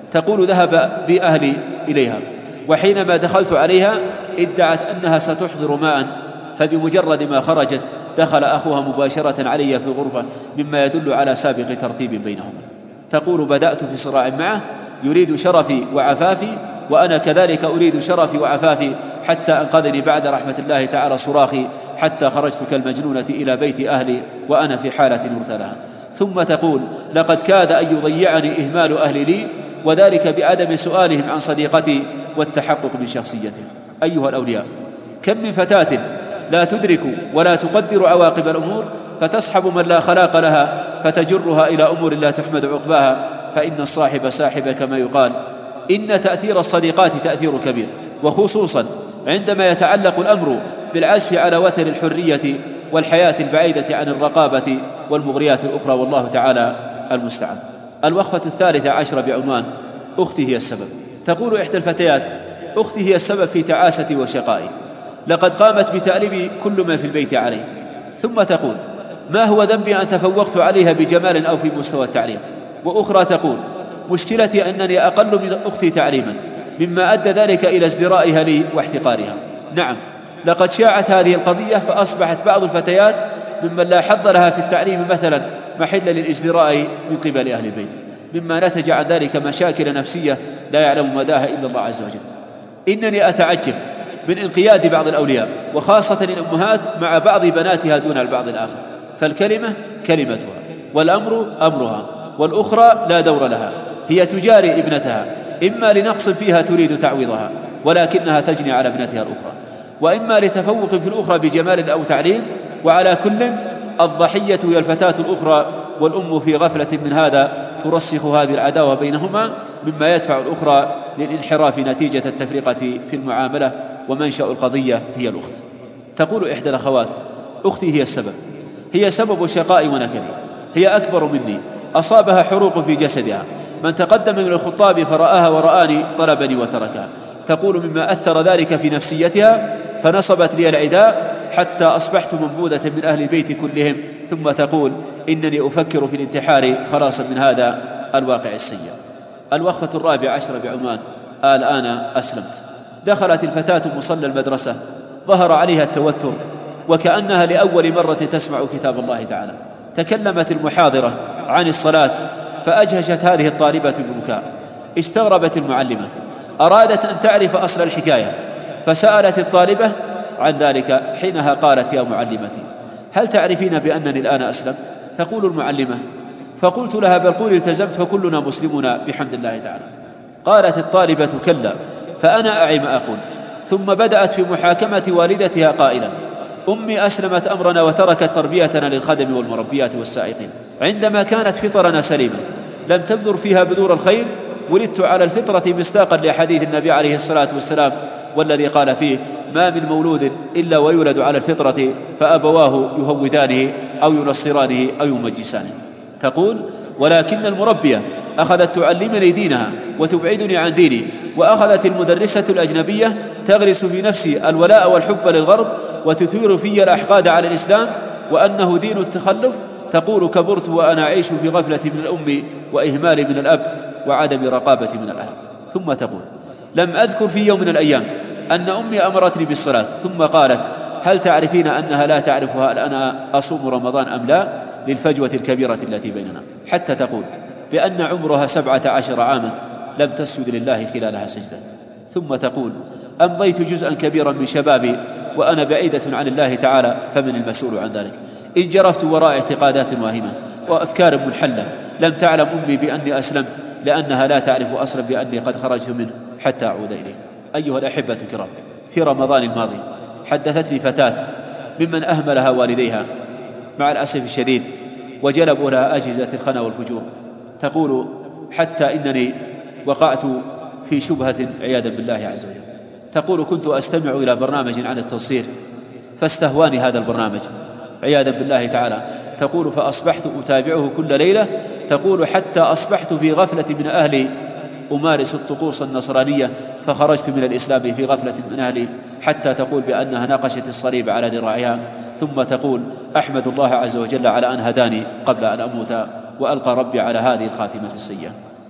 تقول ذهب بأهلي إليها، وحينما دخلت عليها ادعت أنها ستحضر ماء، فبمجرد ما خرجت دخل أخوها مباشرة علي في الغرفة، مما يدل على سابق ترتيب بينهما. تقول بدأت في صراع معه يريد شرفي وعفافي، وأنا كذلك أريد شرفي وعفافي، حتى أنقذني بعد رحمة الله تعالى صراخي، حتى خرجت كالمجنونة إلى بيت أهلي وأنا في حالة يرثى لها. ثم تقول لقد كاد أن يضيعني إهمال أهلي لي، وذلك بعدم سؤالهم عن صديقتي والتحقق من شخصيتهم. أيها الأولياء، كم من فتاة لا تدرك ولا تقدر عواقب الأمور، فتصحب من لا خلاق لها فتجرها إلى أمور لا تحمد عقباها، فإن الصاحب ساحب كما يقال. إن تأثير الصديقات تأثير كبير، وخصوصا عندما يتعلق الأمر بالعزف على وتر الحرية والحياة البعيدة عن الرقابة والمغريات الأخرى، والله تعالى المستعان. الوقفة 13 بعنوان أختي هي السبب. تقول إحدى الفتيات: أختي هي السبب في تعاستي وشقائي، لقد قامت بتأليب كل ما في البيت عليه. ثم تقول: ما هو ذنبي أن تفوقت عليها بجمال أو في مستوى التعليم. وأخرى تقول: مشكلتي أنني أقل من أختي تعليما، مما أدى ذلك إلى ازدرائها لي واحتقارها. نعم، لقد شاعت هذه القضية، فأصبحت بعض الفتيات ممن لا حظ لها في التعليم مثلا محل للازدراء من قبل أهل البيت، مما نتج عن ذلك مشاكل نفسية لا يعلم مداها إلا الله عز وجل. إنني أتعجب من انقياد بعض الأولياء وخاصة الأمهات مع بعض بناتها دون البعض الآخر، فالكلمة كلمتها، والأمر أمرها، والأخرى لا دور لها. هي تجاري ابنتها، إما لنقص فيها تريد تعويضها ولكنها تجني على ابنتها الأخرى، وإما لتفوق في الأخرى بجمال أو تعليم. وعلى كل الضحية هي الفتاة الأخرى، والأم في غفلة من هذا ترسخ هذه العداوة بينهما، مما يدفع الأخرى للانحراف نتيجة التفرقة في المعاملة، ومنشأ القضية هي الأخت. تقول إحدى الأخوات: أختي هي السبب، هي سبب شقائي ونكدي، هي أكبر مني، أصابها حروق في جسدها، من تقدم من الخطاب فرآها ورآني طلبني وتركها. تقول: مما أثر ذلك في نفسيتها فنصبت لي العداء حتى أصبحت منبوذة من أهل البيت كلهم. ثم تقول: إنني أفكر في الانتحار خلاصا من هذا الواقع السيء. الوقفة 14 بعنوان الآن أسلمت. دخلت الفتاة مصلى المدرسة، ظهر عليها التوتر وكأنها لأول مرة تسمع كتاب الله تعالى. تكلمت المحاضرة عن الصلاة فأجهشت هذه الطالبة بالبكاء. استغربت المعلمة، أرادت أن تعرف أصل الحكاية، فسألت الطالبة عن ذلك. حينها قالت: يا معلمتي، هل تعرفين بأنني الآن أسلمت؟ تقول المعلمة: فقلت لها: بل قولي التزمت، فكلنا مسلمون بحمد الله تعالى. قالت الطالبة: كلا، فأنا أعي ما أقول. ثم بدأت في محاكمة والدتها قائلا: أمي أسلمت أمرنا وتركت تربيتنا للخدم والمربيات والسائقين، عندما كانت فطرنا سليمة لم تبذر فيها بذور الخير. ولدت على الفطرة مصداقا لحديث النبي عليه الصلاة والسلام، والذي قال فيه: ما من مولود إلا ويولد على الفطرة فأبواه يهودانه أو ينصرانه أو يمجسانه. تقول: ولكن المربية أخذت تعلمني دينها وتبعدني عن ديني، وأخذت المدرسة الأجنبية تغرس في نفسي الولاء والحب للغرب وتثير في الأحقاد على الإسلام وأنه دين التخلف. تقول: كبرت وأنا أعيش في غفلة من الأم وإهمال من الأب وعدم رقابة من الأهل. ثم تقول: لم أذكر في يوم من الأيام أن أمي أمرتني بالصلاة. ثم قالت: هل تعرفين أنها لا تعرفها هل أنا أصوم رمضان أم لا، للفجوة الكبيرة التي بيننا. حتى تقول بأن عمرها 17 عاما لم تسجد لله خلالها سجدا. ثم تقول: أمضيت جزءا كبيرا من شبابي وأنا بعيدة عن الله تعالى، فمن المسؤول عن ذلك؟ انجرفت وراء اعتقادات واهمة وأفكار منحلة. لم تعلم أمي بأني أسلمت، لأنها لا تعرف أصلا بأني قد خرجت منه حتى أعود إليه. أيها الأحبة الكرام، في رمضان الماضي حدثتني فتاة ممن أهملها والديها مع الأسف الشديد وجلبوا لها أجهزة الخنا والفجور. تقول: حتى إنني وقعت في شبهة عياذا بالله عز وجل. تقول: كنت أستمع إلى برنامج عن التنصير فاستهواني هذا البرنامج عياذا بالله تعالى. تقول: فأصبحت أتابعه كل ليلة. تقول: حتى أصبحت في غفلة من أهلي أمارس الطقوس النصرانية، فخرجت من الإسلام في غفلة من أهلي. حتى تقول بأنها نقشت الصليب على ذراعها. ثم تقول: أحمد الله عز وجل على أن هداني قبل أن أموت، وألقى ربي على هذه الخاتمة السيئة.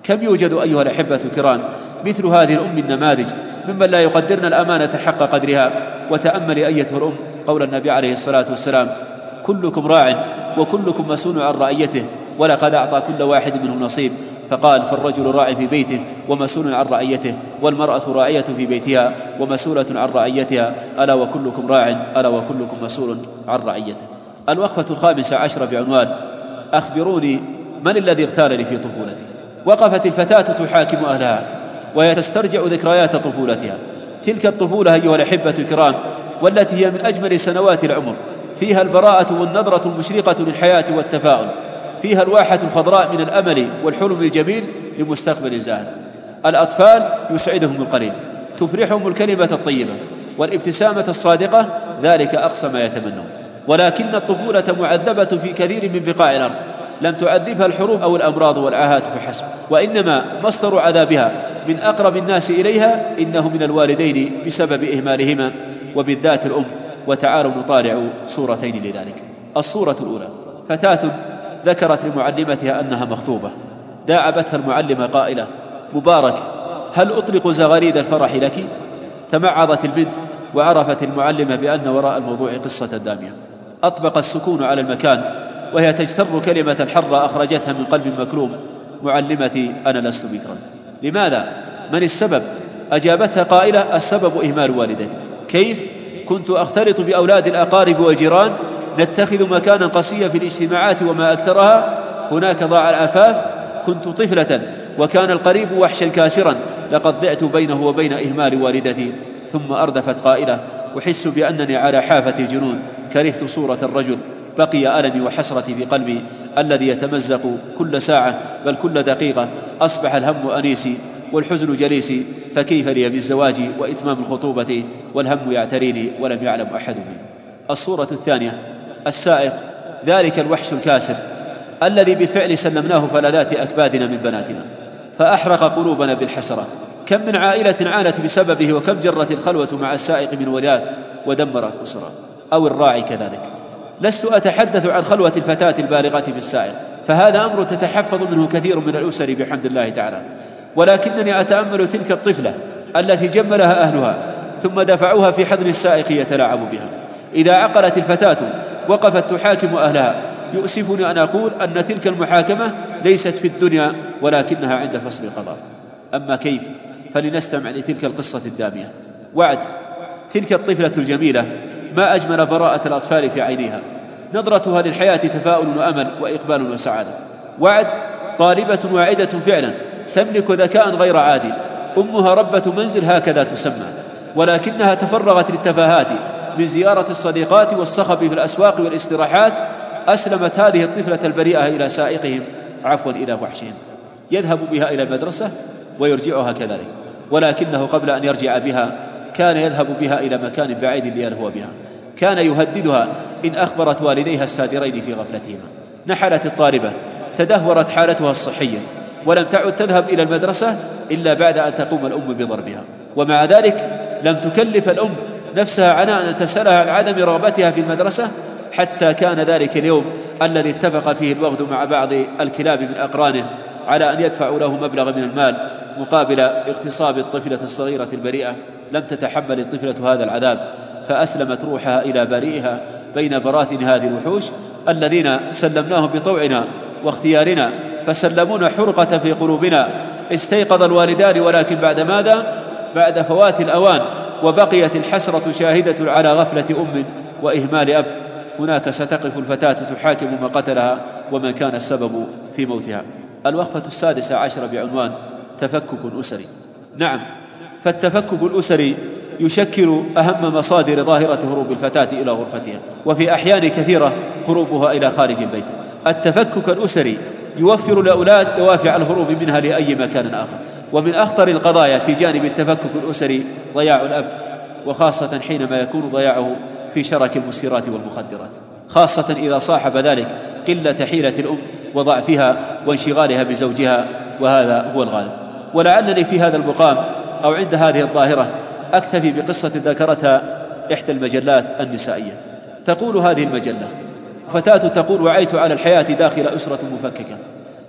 كم يوجد أيها الأحبة الكرام مثل هذه الأم النماذج ممن لا يقدرن الأمانة حق قدرها. وتأمل أيتها الأم قول النبي عليه الصلاة والسلام: كلكم راع وكلكم مسؤول عن رعيته، ولقد أعطى كل واحد منهم نصيب. فقال: فالرجل راع في بيته ومسؤول عن رعيته، والمرأة راعية في بيتها ومسؤولة عن رعيتها، ألا وكلكم راع ألا وكلكم مسؤول عن رعيته. الوقفة 15 بعنوان: أخبروني من الذي اغتالني في طفولتي. وقفت الفتاة تحاكم أهلها وهي تسترجع ذكريات طفولتها، تلك الطفولة أيها الأحبة الكرام والتي هي من أجمل سنوات العمر، فيها البراءة والنظرة المشرقة للحياة والتفاؤل، فيها الواحة الخضراء من الأمل والحلم الجميل لمستقبل زاهر. الأطفال يسعدهم القليل، تفرحهم الكلمة الطيبة والابتسامة الصادقة، ذلك أقصى ما يتمنون. ولكن الطفولة معذبة في كثير من بقاع الأرض، لم تعذبها الحروب أو الأمراض والعاهات فحسب، وإنما مصدر عذابها من أقرب الناس إليها إنه من الوالدين بسبب إهمالهما، وبالذات الأم. وتعالوا نطالع صورتين لذلك. الصورة الأولى: فتاة ذكرت لمعلمتها أنها مخطوبة، داعبتها المعلمة قائلة: مبارك، هل أطلق زغاريد الفرح لك؟ تمعضت البنت وعرفت المعلمة بأن وراء الموضوع قصة دامية. أطبق السكون على المكان وهي تجتر كلمة حرة أخرجتها من قلب مكلوم: معلمتي، أنا لست بكرا. لماذا؟ من السبب؟ أجابتها قائلة: السبب إهمال والدتي. كيف؟ كنت أختلط بأولاد الأقارب والجيران، نتخذ مكانا قصيا في الاجتماعات وما أكثرها، هناك ضاع العفاف، كنت طفلة وكان القريب وحشا كاسرا، لقد ضعت بينه وبين إهمال والدتي. ثم أردفت قائلة: أحس بأنني على حافة الجنون، كرهت صورة الرجل، بقي ألمي وحسرتي في قلبي الذي يتمزق كل ساعة بل كل دقيقة، أصبح الهم أنيسي والحزن جليسي، فكيف لي بالزواج وإتمام الخطوبة والهم يعتريني ولم يعلم أحد منه. الصورة الثانية: السائق، ذلك الوحش الكاسر الذي بالفعل سلمناه فلذات أكبادنا من بناتنا، فأحرق قلوبنا بالحسرات. كم من عائلة عانت بسببه، وكم جرت الخلوة مع السائق من ولات ودمرت أسرة. أو الراعي كذلك. لست أتحدث عن خلوة الفتاة البالغة بالسائق، فهذا أمر تتحفظ منه كثير من الأسر بحمد الله تعالى، ولكنني أتأمل تلك الطفلة التي جملها أهلها ثم دفعوها في حضن السائق يتلاعب بها. إذا عقلت الفتاة وقفت تحاكم أهلها، يؤسفني أن أقول أن تلك المحاكمة ليست في الدنيا ولكنها عند فصل القضاء. أما كيف؟ فلنستمع لتلك القصة الدامية. وعد، تلك الطفلة الجميلة ما أجمل براءة الأطفال في عينيها، نظرتها للحياة تفاؤل وأمل وإقبال وسعادة. وعد، طالبة واعدة فعلا، تملك ذكاء غير عادي، أمها ربة منزل هكذا تسمى، ولكنها تفرغت للتفاهات من زيارة الصديقات والصخب في الأسواق والاستراحات. أسلمت هذه الطفلة البريئة إلى سائقهم، عفوا إلى وحشهم، يذهب بها إلى المدرسة ويرجعها كذلك، ولكنه قبل أن يرجع بها كان يذهب بها إلى مكان بعيد ليلهو بها، كان يهددها إن أخبرت والديها السادرين في غفلتهما. نحلت الطالبة، تدهورت حالتها الصحية، ولم تعد تذهب إلى المدرسة إلا بعد أن تقوم الأم بضربها، ومع ذلك لم تكلف الأم نفسها عناء أن تسألها عن عدم رغبتها في المدرسة، حتى كان ذلك اليوم الذي اتفق فيه الوغد مع بعض الكلاب من أقرانه على أن يدفعوا له مبلغ من المال مقابل اغتصاب الطفلة الصغيرة البريئة. لم تتحمل الطفلة هذا العذاب، فأسلمت روحها إلى بريئها بين براثن هذه الوحوش الذين سلمناهم بطوعنا واختيارنا، فسلمونا حرقة في قلوبنا. استيقظ الوالدان، ولكن بعد ماذا؟ بعد فوات الأوان، وبقيت الحسرة شاهدة على غفلة أم وإهمال أب. هناك ستقف الفتاة تحاكم ما قتلها ومن كان السبب في موتها. الوقفة 16 بعنوان: تفكك أسري. نعم، فالتفكك الأسري يشكل أهم مصادر ظاهرة هروب الفتاة إلى غرفتها، وفي أحيان كثيرة هروبها إلى خارج البيت. التفكك الأسري يوفر الأولاد دوافع الهروب منها لأي مكان آخر. ومن أخطر القضايا في جانب التفكك الأسري ضياع الأب، وخاصة حينما يكون ضياعه في شرك المسكرات والمخدرات، خاصة إذا صاحب ذلك قلة حيلة الأم وضعفها وانشغالها بزوجها، وهذا هو الغالب. ولعلني في هذا المقام أو عند هذه الظاهرة أكتفي بقصة ذكرتها إحدى المجلات النسائية. تقول هذه المجلة: فتاة تقول: وعيت على الحياة داخل أسرة مفككة،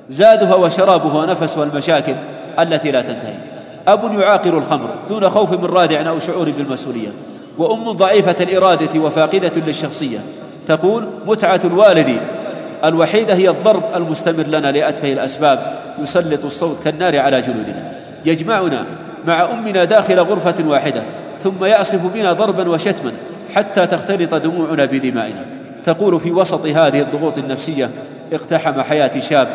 زادها وشرابها ونفسها المشاكل التي لا تنتهي. أب يعاقر الخمر دون خوف من رادع أو شعور بالمسؤولية، وأم ضعيفة الإرادة وفاقدة للشخصية تقول: متعة الوالد الوحيدة هي الضرب المستمر لنا لأتفه الأسباب، يسلط الصوت كالنار على جلودنا، يجمعنا مع أمنا داخل غرفة واحدة، ثم يعصف بنا ضربا وشتما حتى تختلط دموعنا بدمائنا. تقول: في وسط هذه الضغوط النفسية اقتحم حياتي شاب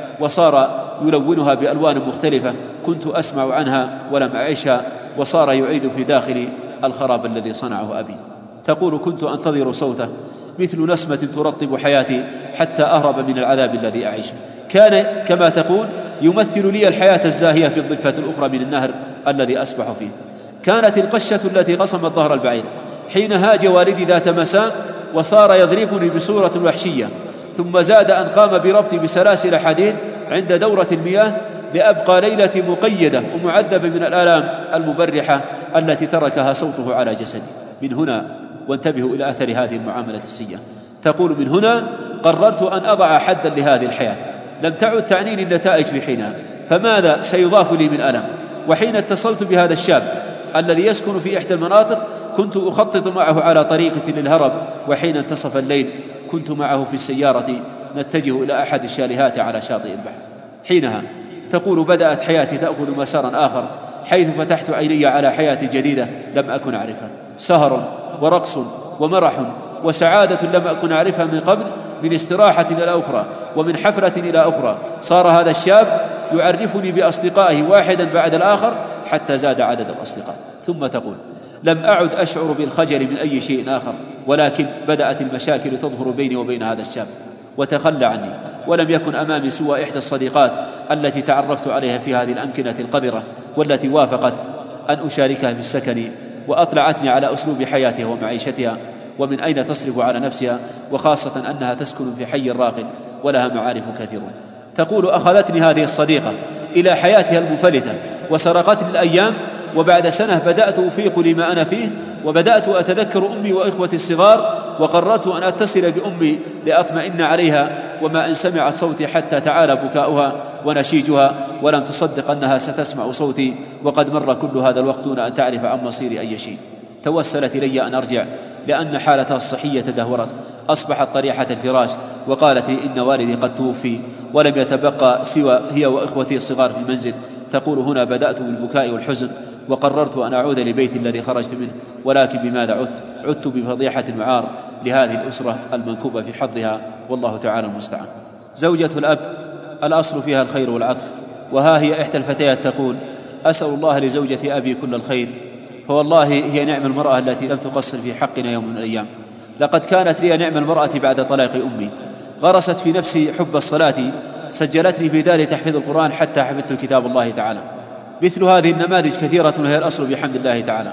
وصار يلونها بألوان مختلفة كنت أسمع عنها ولم أعيشها، وصار يعيد في داخلي الخراب الذي صنعه أبي. تقول: كنت أنتظر صوته مثل نسمة ترطب حياتي حتى أهرب من العذاب الذي أعيشه. كان كما تقول يمثل لي الحياة الزاهية في الضفة الأخرى من النهر الذي أسبح فيه. كانت القشة التي قصمت ظهر البعير حين هاج والدي ذات مساء وصار يضربني بصورة وحشية، ثم زاد أن قام بربطي بسلاسل حديد عند دورة المياه لأبقى ليلتي مقيدة ومعذبة من الآلام المبرحة التي تركها صوته على جسدي. من هنا، وانتبهوا إلى أثر هذه المعاملة السيئة، تقول: من هنا قررت أن أضع حدا لهذه الحياة، لم تعد تعنيني النتائج في حينها، فماذا سيضاف لي من ألم؟ وحين اتصلت بهذا الشاب الذي يسكن في إحدى المناطق كنت أخطط معه على طريقة للهرب، وحين انتصف الليل كنت معه في السيارة نتجه إلى أحد الشاليهات على شاطئ البحر. حينها تقول: بدأت حياتي تأخذ مسارا آخر، حيث فتحت عيني على حياة جديدة لم أكن أعرفها، سهر ورقص ومرح وسعادة لم أكن أعرفها من قبل، من استراحة إلى أخرى ومن حفرة إلى أخرى. صار هذا الشاب يعرفني بأصدقائه واحدا بعد الآخر حتى زاد عدد الأصدقاء. ثم تقول: لم أعد أشعر بالخجل من أي شيء آخر، ولكن بدأت المشاكل تظهر بيني وبين هذا الشاب، وتخلى عني، ولم يكن أمامي سوى إحدى الصديقات التي تعرفت عليها في هذه الأمكنة القذرة، والتي وافقت أن أشاركها في السكن، وأطلعتني على أسلوب حياتها ومعيشتها ومن أين تصرف على نفسها، وخاصة أنها تسكن في حي راق ولها معارف كثيرون. تقول: أخذتني هذه الصديقة إلى حياتها المنفلتة وسرقتني الأيام، وبعد سنة بدأت أفيق لما أنا فيه، وبدأت أتذكر أمي وإخوتي الصغار، وقررت أن أتصل بأمي لأطمئن عليها، وما أن سمعت صوتي حتى تعالى بكاؤها ونشيجها، ولم تصدق أنها ستسمع صوتي، وقد مر كل هذا الوقت دون أن تعرف عن مصير أي شيء. توسلت إلي أن أرجع لأن حالتها الصحية تدهورت، أصبحت طريحة الفراش، وقالت لي: إن والدي قد توفي ولم يتبقى سوى هي وإخوتي الصغار في المنزل. تقول: هنا بدأت بالبكاء والحزن، وقررت أن أعود لبيت الذي خرجت منه، ولكن بماذا عدت بفضيحة وعار لهذه الأسرة المنكوبة في حظها، والله تعالى المستعان. زوجة الأب الأصل فيها الخير والعطف، وها هي إحدى الفتيات تقول: أسأل الله لزوجة أبي كل الخير، فوالله هي نعم المرأة التي لم تقصر في حقنا يوم من الأيام. لقد كانت لي نعم المرأة بعد طلاق أمي، غرست في نفسي حب الصلاة، سجلتني في دار تحفيظ القرآن حتى حفظت كتاب الله تعالى. مثل هذه النماذج كثيرة وهي الأصل بحمد الله تعالى.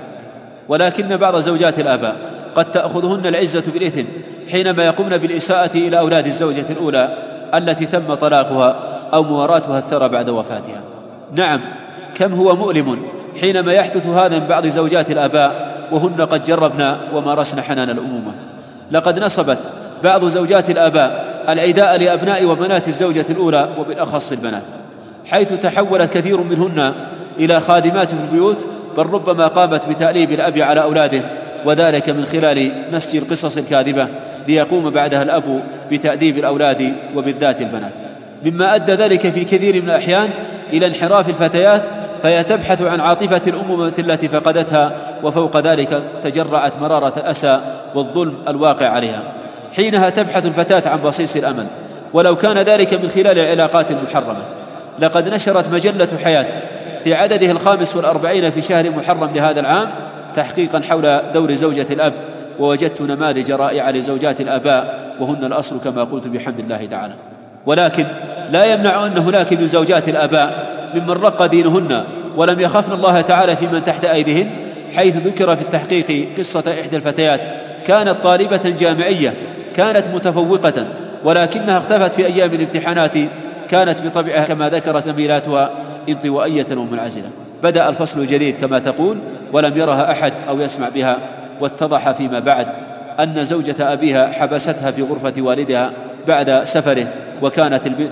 ولكن بعض زوجات الآباء قد تأخذهن العزة بالإثم حينما يقومن بالإساءة إلى أولاد الزوجة الأولى التي تم طلاقها أو مواراتها الثرى بعد وفاتها. نعم، كم هو مؤلم حينما يحدث هذا من بعض زوجات الآباء وهن قد جربن ومارسن حنان الأمومة. لقد نصبت بعض زوجات الآباء العداء لأبناء وبنات الزوجة الأولى، وبالأخص البنات، حيث تحولت كثير منهن إلى خادمات في البيوت، بل ربما قامت بتأليب الأب على أولاده، وذلك من خلال نسج القصص الكاذبة ليقوم بعدها الأب بتأديب الأولاد وبالذات البنات، مما أدى ذلك في كثير من الأحيان إلى انحراف الفتيات، فهي تبحث عن عاطفة الأمومة التي فقدتها، وفوق ذلك تجرعت مرارة الأسى والظلم الواقع عليها. حينها تبحث الفتاة عن بصيص الأمل، ولو كان ذلك من خلال العلاقات المحرمة. لقد نشرت مجلة حياة في عدده 45 في شهر محرم لهذا العام تحقيقا حول دور زوجة الأب، ووجدت نماذج رائعة لزوجات الآباء، وهن الأصل كما قلت بحمد الله تعالى. ولكن لا يمنع أن هناك من زوجات الآباء ممن رق دينهن ولم يخافن الله تعالى في من تحت أيديهن، حيث ذكر في التحقيق قصة إحدى الفتيات كانت طالبة جامعية، كانت متفوقة، ولكنها اختفت في أيام الامتحانات، كانت بطبعها كما ذكر زميلاتها انطوائية ومنعزلة. بدأ الفصل الجديد كما تقول ولم يرها أحد أو يسمع بها، واتضح فيما بعد أن زوجة أبيها حبستها في غرفة والدها بعد سفره، وكانت البنت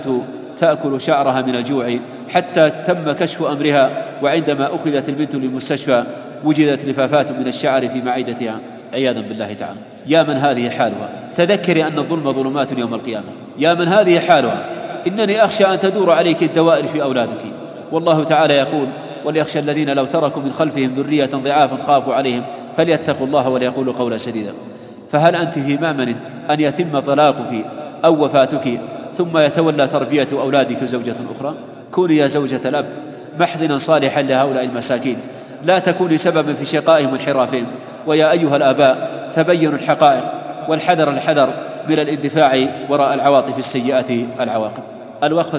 تأكل شعرها من الجوع حتى تم كشف أمرها، وعندما أخذت البنت للمستشفى وجدت لفافات من الشعر في معدتها عياذا بالله تعالى. يا من هذه حالها، تذكري أن الظلم ظلمات يوم القيامة. يا من هذه حالها، إنني أخشى أن تدور عليك الدوائر في أولادك. والله تعالى يقول: وليخشى الذين لو تركوا من خلفهم ذرية ضعافا خافوا عليهم فليتقوا الله وليقولوا قولا سديدا. فهل أنت في مأمن أن يتم طلاقك أو وفاتك ثم يتولى تربية أولادك زوجة أخرى؟ كوني يا زوجة الأب محضنا صالحا لهؤلاء المساكين، لا تكوني سببا في شقائهم وانحرافهم. ويا أيها الآباء تبينوا الحقائق والحذر من الاندفاع وراء العواطف السيئة العواقب. الوقفة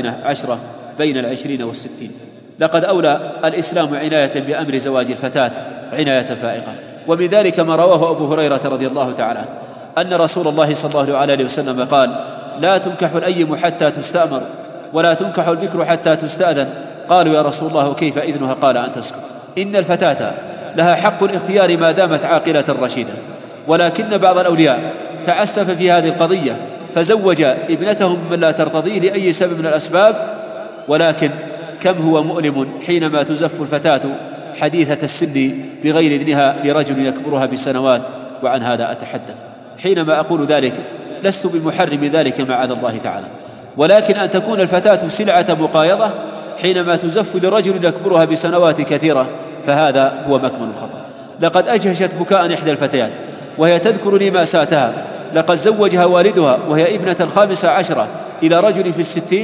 18 بين 20 و60. لقد أولى الإسلام عناية بأمر زواج الفتاة عناية فائقة، ومن ذلك ما رواه أبو هريرة رضي الله تعالى عنه أن رسول الله صلى الله عليه وسلم قال: لا تنكح الأيم حتى تستأمر، ولا تنكح البكر حتى تستأذن. قالوا: يا رسول الله كيف إذنها؟ قال: أن تسكت. إن الفتاة لها حق الاختيار ما دامت عاقلة رشيدة، ولكن بعض الأولياء تعسف في هذه القضية فزوج ابنتهم من لا ترتضيه لأي سبب من الأسباب. ولكن كم هو مؤلم حينما تزف الفتاة حديثة السن بغير إذنها لرجل يكبرها بسنوات. وعن هذا أتحدث. حينما أقول ذلك لست بمحرم ذلك معاذ الله تعالى، ولكن أن تكون الفتاة سلعة مقايضة حينما تزف لرجل يكبرها بسنوات كثيرة، فهذا هو مكمن الخطأ. لقد أجهشت بكاء إحدى الفتيات وهي تذكر لي مأساتها. لقد زوجها والدها وهي ابنة 15 إلى رجل في 60،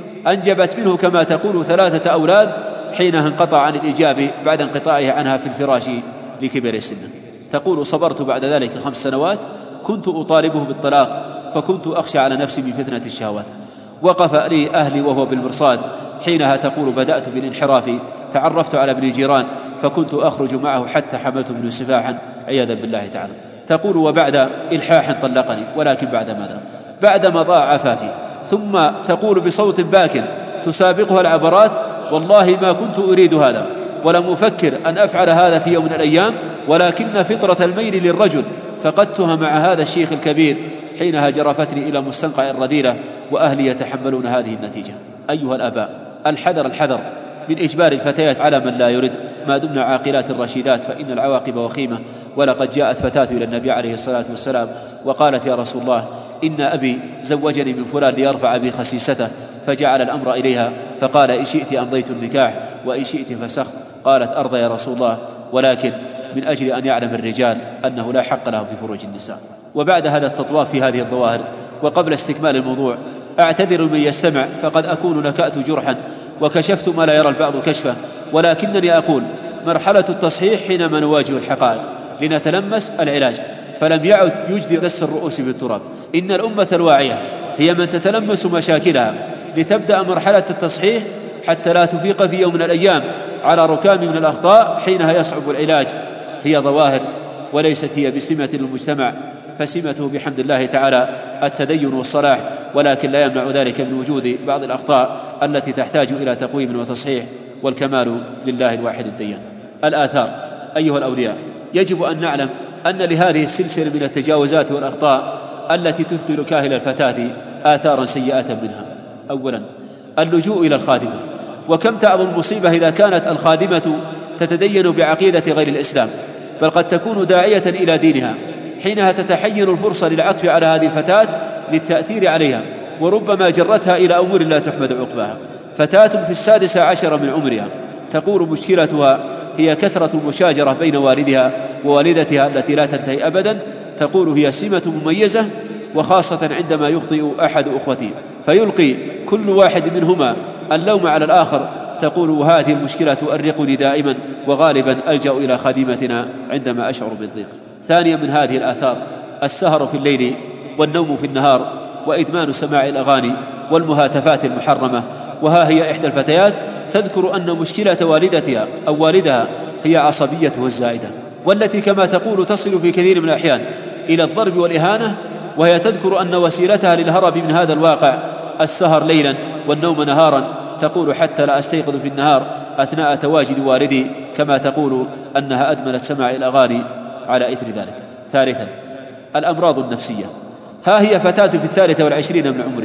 أنجبت منه كما تقول 3 أولاد، حينها انقطع عن الإجابة بعد انقطاعها عنها في الفراش لكبر السن. تقول: صبرت بعد ذلك 5 سنوات، كنت أطالبه بالطلاق فكنت أخشى على نفسي من فتنة الشهوات. وقف لي أهلي وهو بالمرصاد. حينها تقول: بدأت بالانحراف، تعرفت على ابن جيران فكنت أخرج معه حتى حملت منه سفاحا عياذا بالله تعالى. تقول: وبعد إلحاح طلقني، ولكن بعد ماذا؟ بعدما ضاع عفافي. ثم تقول بصوت باك تسابقها العبرات: والله ما كنت أريد هذا ولم أفكر أن أفعل هذا في يوم من الأيام، ولكن فطرة الميل للرجل فقدتها مع هذا الشيخ الكبير. حينها جرفتني إلى مستنقع الرذيلة وأهلي يتحملون هذه النتيجة. أيها الآباء، الحذر من إجبار الفتيات على من لا يرد ما دمنا عاقلات رشيدات، فإن العواقب وخيمة. ولقد جاءت فتاة إلى النبي عليه الصلاة والسلام وقالت: يا رسول الله، إن أبي زوجني من فلان ليرفع بي خسيسته، فجعل الأمر إليها فقال: إن شئت أمضيت النكاح وإن شئت فسخت. قالت: أرضى يا رسول الله، ولكن من أجل أن يعلم الرجال أنه لا حق لهم في فروج النساء. وبعد هذا التطواف في هذه الظواهر وقبل استكمال الموضوع، أعتذر من يستمع فقد أكون نكأت جرحا وكشفت ما لا يرى البعض كشفه، ولكنني أقول: مرحلة التصحيح حينما نواجه الحقائق لنتلمس العلاج، فلم يعد يجدي دس الرؤوس بالتراب. إن الأمة الواعية هي من تتلمس مشاكلها لتبدأ مرحلة التصحيح حتى لا تفيق في يوم من الأيام على ركام من الأخطاء، حينها يصعب العلاج. هي ظواهر وليست هي بسمة للمجتمع، فسمته بحمد الله تعالى التدين والصلاح، ولكن لا يمنع ذلك من وجود بعض الأخطاء التي تحتاج إلى تقويم وتصحيح، والكمال لله الواحد الديان. الآثار. أيها الأولياء، يجب أن نعلم أن لهذه السلسلة من التجاوزات والأخطاء التي تثقل كاهل الفتاة آثارا سيئة منها. أولا، اللجوء إلى الخادمة. وكم تعظم المصيبة إذا كانت الخادمة تتدين بعقيدة غير الإسلام، بل قد تكون داعية إلى دينها. حينها تتحين الفرصة للعطف على هذه الفتاة للتأثير عليها، وربما جرتها إلى أمور لا تحمد عقباها. فتاة في 16 من عمرها تقول مشكلتها هي كثرة المشاجرة بين والدها ووالدتها التي لا تنتهي أبدا. تقول: هي سمة مميزة، وخاصة عندما يخطئ أحد أخوتي فيلقي كل واحد منهما اللوم على الآخر. تقول: هذه المشكلة تؤرقني دائما، وغالبا ألجأ إلى خادمتنا عندما أشعر بالضيق. ثانيا من هذه الآثار السهر في الليل والنوم في النهار، وإدمان سماع الأغاني والمهاتفات المحرمة. وها هي إحدى الفتيات تذكر أن مشكلة والدتها أو والدها هي عصبيته الزائدة، والتي كما تقول تصل في كثير من الأحيان إلى الضرب والإهانة. وهي تذكر أن وسيلتها للهرب من هذا الواقع السهر ليلا والنوم نهارا. تقول: حتى لا أستيقظ في النهار أثناء تواجد والدي، كما تقول أنها أدمنت سماع الأغاني على إثر ذلك. ثالثا، الأمراض النفسية. ها هي فتاة في 23 من عمرها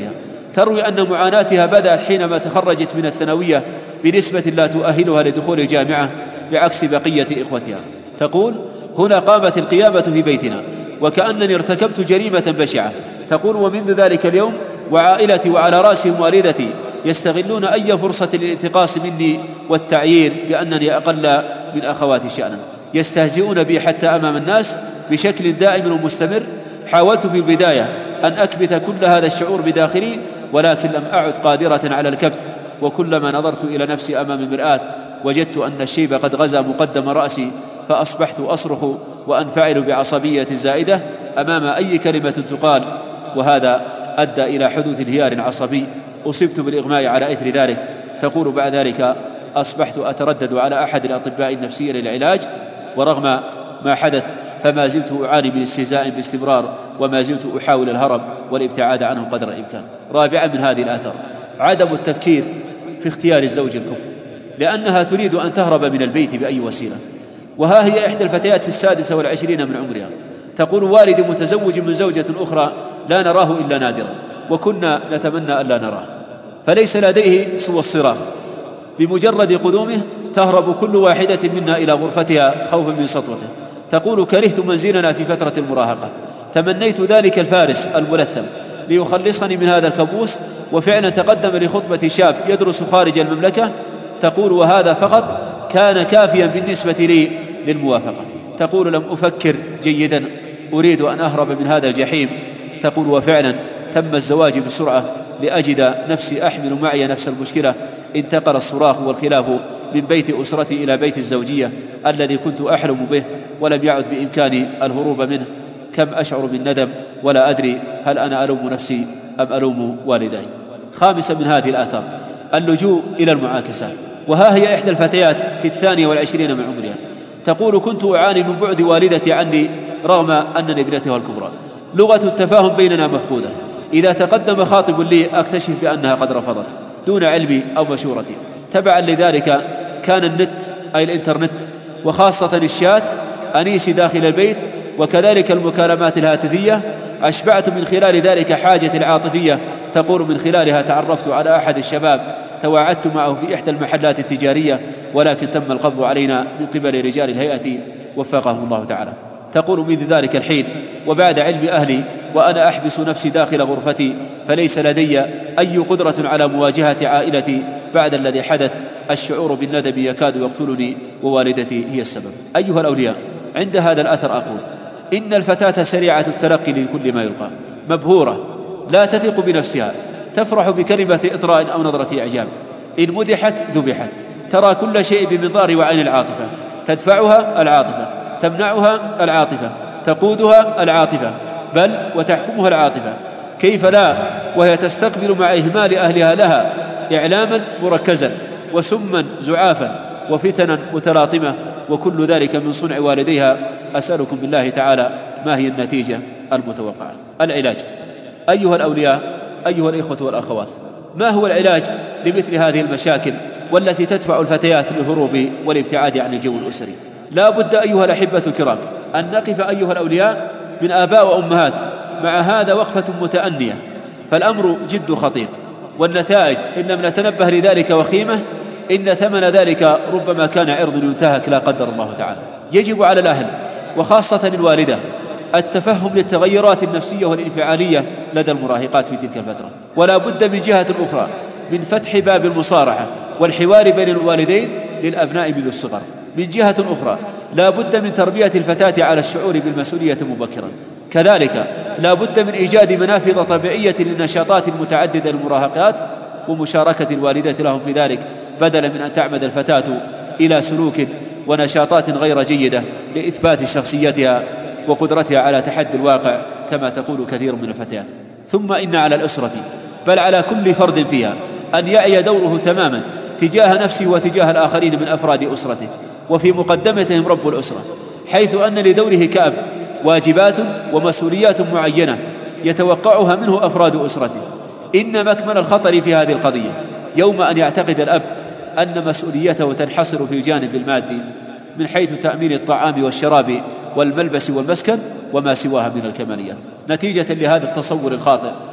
تروي أن معاناتها بدأت حينما تخرجت من الثانوية بنسبة لا تؤهلها لدخول الجامعة بعكس بقية إخوتها. تقول: هنا قامت القيامة في بيتنا وكأنني ارتكبت جريمة بشعة. تقول: ومنذ ذلك اليوم وعائلتي وعلى رأسهم والدتي يستغلون أي فرصة للانتقاص مني والتعيير بأنني أقل من أخواتي شأنا، يستهزئون بي حتى أمام الناس بشكل دائم ومستمر. حاولت في البداية أن أكبت كل هذا الشعور بداخلي، ولكن لم أعد قادرة على الكبت، وكلما نظرت إلى نفسي أمام المرآة وجدت أن الشيب قد غزا مقدم رأسي، فأصبحت أصرخ وأنفعل بعصبية زائدة أمام أي كلمة تقال، وهذا أدى إلى حدوث انهيار عصبي أصبت بالإغماء على إثر ذلك. تقول: بعد ذلك أصبحت أتردد على أحد الأطباء النفسيين للعلاج، ورغم ما حدث فما زلت أعاني من استهزاء باستمرار، وما زلت أحاول الهرب والابتعاد عنه قدر الإمكان. رابعا من هذه الآثار عدم التفكير في اختيار الزوج الكفء، لأنها تريد أن تهرب من البيت بأي وسيلة. وها هي إحدى الفتيات في 26 من عمرها تقول: والدي متزوج من زوجة أخرى لا نراه إلا نادرا، وكنا نتمنى أن لا نراه، فليس لديه سوى الصراخ. بمجرد قدومه تهرب كل واحدة منا إلى غرفتها خوفا من سطوته. تقول: كرهت منزلنا في فترة المراهقة، تمنيت ذلك الفارس الملثم ليخلصني من هذا الكابوس، وفعلا تقدم لخطبة شاب يدرس خارج المملكة. تقول: وهذا فقط كان كافيا بالنسبة لي للموافقة. تقول: لم أفكر جيدا، أريد أن أهرب من هذا الجحيم. تقول: وفعلا تم الزواج بسرعة لأجد نفسي أحمل معي نفس المشكلة. انتقل الصراخ والخلاف من بيت أسرتي إلى بيت الزوجية الذي كنت أحلم به، ولم يعد بإمكاني الهروب منه. كم أشعر بالندم ولا أدري هل أنا ألوم نفسي أم ألوم والدي. خامسا من هذه الآثار اللجوء إلى المعاكسات، وها هي إحدى الفتيات في 22 من عمرها تقول: كنت أعاني من بعد والدتي عني رغم أنني ابنتها الكبرى. لغة التفاهم بيننا مفقودة، إذا تقدم خاطب لي أكتشف بأنها قد رفضت دون علمي أو مشورتي. تبعا لذلك كان النت أي الإنترنت وخاصة الشات أنيسي داخل البيت، وكذلك المكالمات الهاتفية أشبعت من خلال ذلك حاجتي العاطفية. تقول: من خلالها تعرفت على أحد الشباب تواعدت معه في إحدى المحلات التجارية، ولكن تم القبض علينا من قبل رجال الهيئة وفقهم الله تعالى. تقول: منذ ذلك الحين وبعد علم أهلي وأنا أحبس نفسي داخل غرفتي، فليس لدي أي قدرة على مواجهة عائلتي بعد الذي حدث. الشعور بالندم يكاد يقتلني، ووالدتي هي السبب. أيها الأولياء، عند هذا الأثر أقول: إن الفتاة سريعة التلقي لكل ما يلقى، مبهورة، لا تثق بنفسها، تفرح بكلمة إطراء أو نظرة إعجاب، إن مدحت ذبحت، ترى كل شيء بمنظار وعين العاطفة، تدفعها العاطفة، تمنعها العاطفة، تقودها العاطفة، بل وتحكمها العاطفة. كيف لا وهي تستقبل مع إهمال أهلها لها إعلاما مركزا وسما زعافا وفتنا متلاطمة، وكل ذلك من صنع والديها. أسألكم بالله تعالى ما هي النتيجة المتوقعة؟ العلاج. أيها الأولياء، أيها الإخوة والأخوات، ما هو العلاج لمثل هذه المشاكل والتي تدفع الفتيات للهروب والابتعاد عن الجو الأسري؟ لا بد أيها الأحبة الكرام أن نقف أيها الأولياء من آباء وأمهات مع هذا وقفة متأنية، فالأمر جد خطير، والنتائج إن لم نتنبه لذلك وخيمة إن ثمن ذلك ربما كان عرض ينتهك لا قدر الله تعالى. يجب على الأهل وخاصة الوالدة التفهم للتغيرات النفسية والانفعالية لدى المراهقات في تلك الفترة، ولا بد من جهة أخرى من فتح باب المصارحة والحوار بين الوالدين للأبناء منذ الصغر. من جهة أخرى لا بد من تربية الفتاة على الشعور بالمسؤولية مبكرا. كذلك لا بد من إيجاد منافذ طبيعية للنشاطات المتعددة للمراهقات ومشاركة الوالدة لهم في ذلك، بدلا من أن تعمد الفتاة إلى سلوك ونشاطات غير جيدة لإثبات شخصيتها وقدرتها على تحدي الواقع كما تقول كثير من الفتيات. ثم إن على الأسرة بل على كل فرد فيها أن يعي دوره تماما تجاه نفسه وتجاه الآخرين من أفراد أسرته، وفي مقدمتهم رب الأسرة، حيث أن لدوره كأب واجبات ومسؤوليات معينة يتوقعها منه أفراد أسرته. إن مكمن الخطر في هذه القضية يوم أن يعتقد الأب أن مسؤوليته تنحصر في الجانب المادي من حيث تأمين الطعام والشراب والملبس والمسكن وما سواها من الكماليات. نتيجة لهذا التصور الخاطئ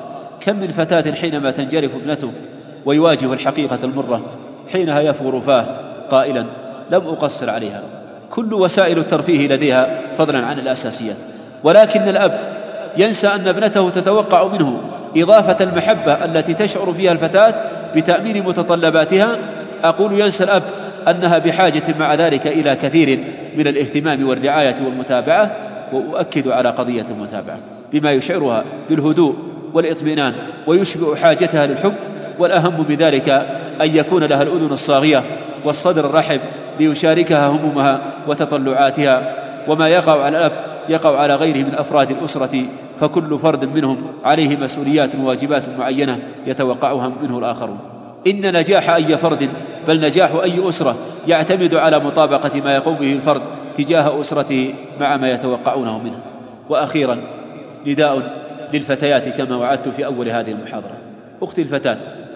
كم من فتاة حينما تنجرف ابنته ويواجه الحقيقة المرة حينها يفور فاه قائلا لم أقصر عليها. كل وسائل الترفيه لديها فضلا عن الأساسيات، ولكن الأب ينسى أن ابنته تتوقع منه إضافة المحبة التي تشعر فيها الفتاة بتأمين متطلباتها. أقول ينسى الأب أنها بحاجة مع ذلك إلى كثير من الاهتمام والرعاية والمتابعة، وأؤكد على قضية المتابعة بما يشعرها بالهدوء والإطمئنان ويشبع حاجتها للحب، والأهم بذلك أن يكون لها الأذن الصاغية والصدر الرحب ليشاركها همومها وتطلعاتها. وما يقع على الأب يقع على غيره من أفراد الأسرة، فكل فرد منهم عليه مسؤوليات وواجبات معينة يتوقعها منه الآخرون. إن نجاح أي فرد بل نجاح أي أسرة يعتمد على مطابقة ما يقوم به الفرد تجاه أسرته مع ما يتوقعونه منه. وأخيرا نداء للفتيات كما وعدت في أول هذه المحاضرة. أختي الفتاة،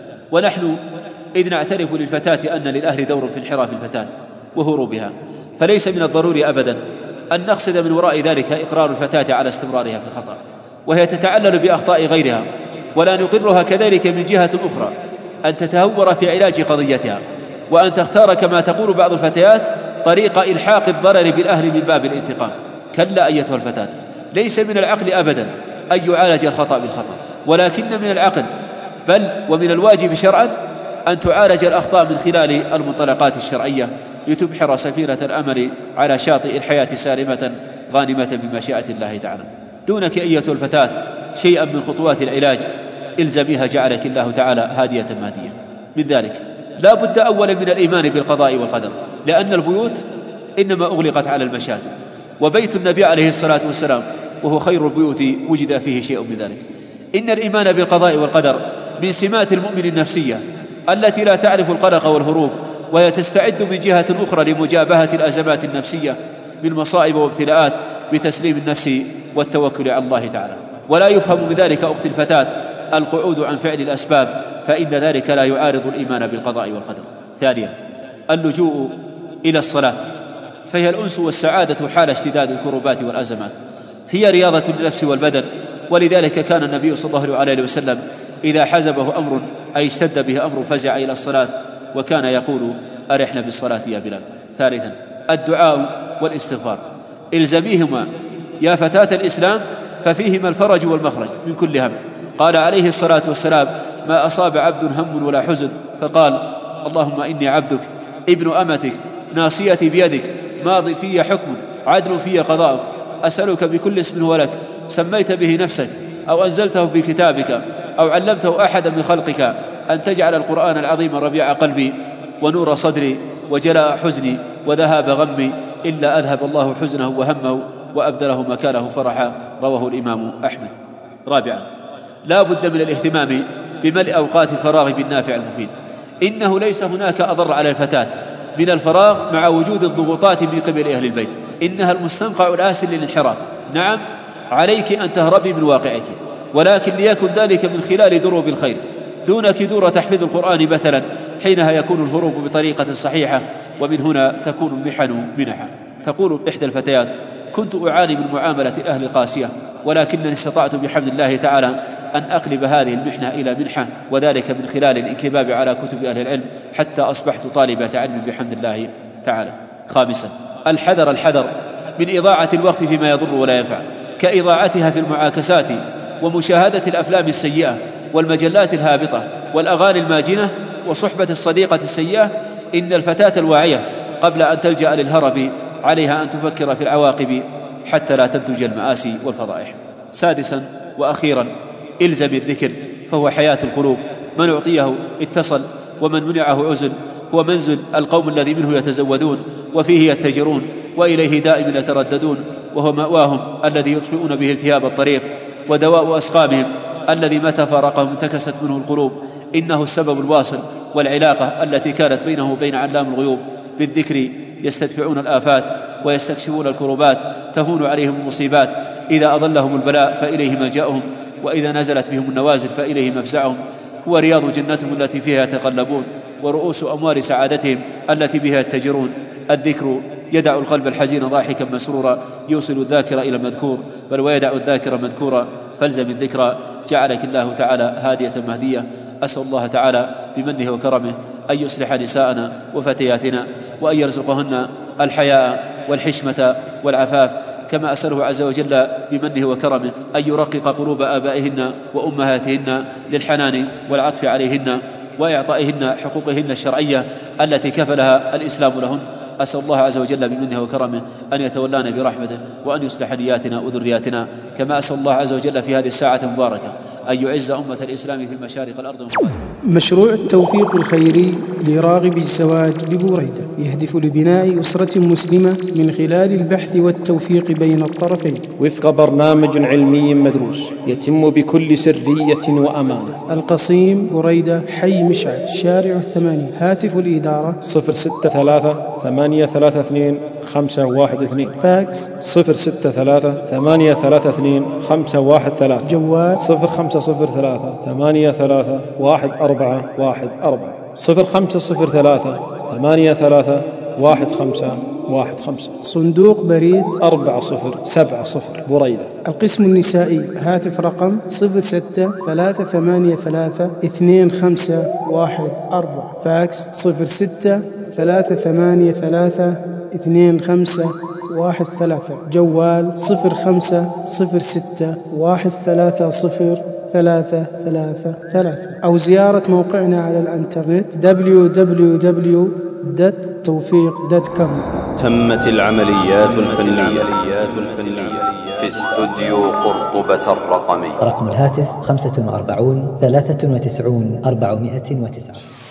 ونحن إذ نعترف للفتاة أن للأهل دور في انحراف الفتاة وهروبها، فليس من الضروري أبدا أن نقصد من وراء ذلك إقرار الفتاة على استمرارها في الخطأ وهي تتعلل بأخطاء غيرها، ولا نقرها كذلك من جهة أخرى أن تتهور في علاج قضيتها وأن تختار كما تقول بعض الفتيات طريق إلحاق الضرر بالأهل من باب الانتقام. كلا أيتها الفتاة، ليس من العقل أبدا أن يعالج الخطأ بالخطأ، ولكن من العقل بل ومن الواجب شرعا أن تعالج الأخطاء من خلال المنطلقات الشرعية لتبحر سفينة الأمل على شاطئ الحياة سالمة غانمة بمشيئة الله تعالى. دونك أيتها الفتاة شيئا من خطوات العلاج إلزميها جعلك الله تعالى هادية مهدية. من ذلك لا بد أولا من الإيمان بالقضاء والقدر، لأن البيوت إنما أغلقت على المشاكل، وبيت النبي عليه الصلاة والسلام وهو خير البيوت وجد فيه شيء من ذلك. إن الإيمان بالقضاء والقدر من سمات المؤمن النفسية التي لا تعرف القلق والهروب، وهي تستعد من جهة أخرى لمجابهة الأزمات النفسية من مصائب وابتلاءات بتسليم النفس والتوكل على الله تعالى. ولا يفهم من ذلك أخت الفتاة القعود عن فعل الأسباب، فإن ذلك لا يعارض الإيمان بالقضاء والقدر. ثانيا اللجوء إلى الصلاة، فهي الأنس والسعادة حال اشتداد الكربات والأزمات، هي رياضة للنفس والبدن. ولذلك كان النبي صلى الله عليه وسلم إذا حزبه أمر أي اشتد به أمر فزع إلى الصلاة، وكان يقول أرحنا بالصلاة يا بلال. ثالثا الدعاء والاستغفار، الزميهما يا فتاة الإسلام ففيهما الفرج والمخرج من كل هم. قال عليه الصلاة والسلام ما أصاب عبد هم ولا حزن فقال اللهم إني عبدك ابن أمتك ناصيتي بيدك ماض في حكمك عدل في قضاءك، أسألك بكل اسم هو لك سميت به نفسك أو أنزلته في كتابك أو علمته أحدا من خلقك أن تجعل القرآن العظيم ربيع قلبي ونور صدري وجلاء حزني وذهاب غمي، إلا أذهب الله حزنه وهمه وأبدله مكانه فرحا. رواه الإمام أحمد. رابعا لا بد من الاهتمام بملء أوقات الفراغ بالنافع المفيد. إنه ليس هناك أضر على الفتاة من الفراغ مع وجود الضغوطات من قبل أهل البيت، إنها المستنقع الآسل للانحراف. نعم عليك أن تهربي من واقعك، ولكن ليكن ذلك من خلال دروب الخير دونك دور تحفيظ القرآن مثلا، حينها يكون الهروب بطريقة صحيحة، ومن هنا تكون المحن منحا. تقول إحدى الفتيات كنت أعاني من معاملة أهل القاسية، ولكنني استطعت بحمد الله تعالى أن أقلب هذه المحنة إلى منحة، وذلك من خلال الانكباب على كتب أهل العلم حتى أصبحت طالبة علم بحمد الله تعالى. خامسا الحذر من إضاعة الوقت فيما يضر ولا ينفع، كإضاعتها في المعاكسات ومشاهدة الأفلام السيئة والمجلات الهابطة والأغاني الماجنة وصحبة الصديقة السيئة. إن الفتاة الواعية قبل أن تلجأ للهرب عليها أن تفكر في العواقب حتى لا تنتج المآسي والفضائح. سادسا وأخيرا إلزم الذكر، فهو حياة القلوب، من أعطيه اتصل ومن منعه عزل. هو منزل القوم الذي منه يتزودون وفيه يتجرون وإليه دائما يترددون، وهو مأواهم الذي يطفئون به التهاب الطريق، ودواء أسقامهم الذي متى فارقهم انتكست منه القلوب. إنه السبب الواصل والعلاقة التي كانت بينه وبين علام الغيوب. بالذكر يستدفعون الآفات ويستكشفون الكربات، تهون عليهم المصيبات. إذا أضلهم البلاء فإليه ملجأهم، وإذا نزلت بهم النوازل فإليه مفزعهم. هو رياض جنتهم التي فيها يتقلبون، ورؤوس أموال سعادتهم التي بها يتجرون. الذكر يدع القلب الحزين ضاحكا مسرورا، يوصل الذاكر إلى المذكور، بل ويدع الذاكر مذكورا. فالزم الذكر جعلك الله تعالى هادية مهدية. أسأل الله تعالى بمنه وكرمه أن يصلح نساءنا وفتياتنا وأن يرزقهن الحياء والحشمة والعفاف، كما أسأله عز وجل بمنه وكرمه أن يرقق قلوب آبائهن وأمهاتهن للحنان والعطف عليهن وإعطائهن حقوقهن الشرعية التي كفلها الإسلام لهن. أسأل الله عز وجل بمنه وكرمه أن يتولانا برحمته وأن يصلح نياتنا وذرياتنا، كما أسأل الله عز وجل في هذه الساعة المباركة أن يعز أمة الإسلام في مشارق الأرض ومغاربها. مشروع التوفيق الخيري لراغب الزواج ببوريدة يهدف لبناء أسرة مسلمة من خلال البحث والتوفيق بين الطرفين وفق برنامج علمي مدروس يتم بكل سرية وأمانة. القصيم بريدة، حي مشعل، شارع 80. هاتف الإدارة 063-832-512. فاكس 063-832-513. جوال 0503-83-1414. 0503-83-1515. صندوق بريد 4070 بريدة. القسم النسائي هاتف رقم 06-383-2514. فاكس 06-383-2513. جوال 0506-130-333. أو زيارة موقعنا على الإنترنت www.tawfiq.com. تمت العمليات الفنية في استوديو قرطبة الرقمي. رقم الهاتف 45 93 409.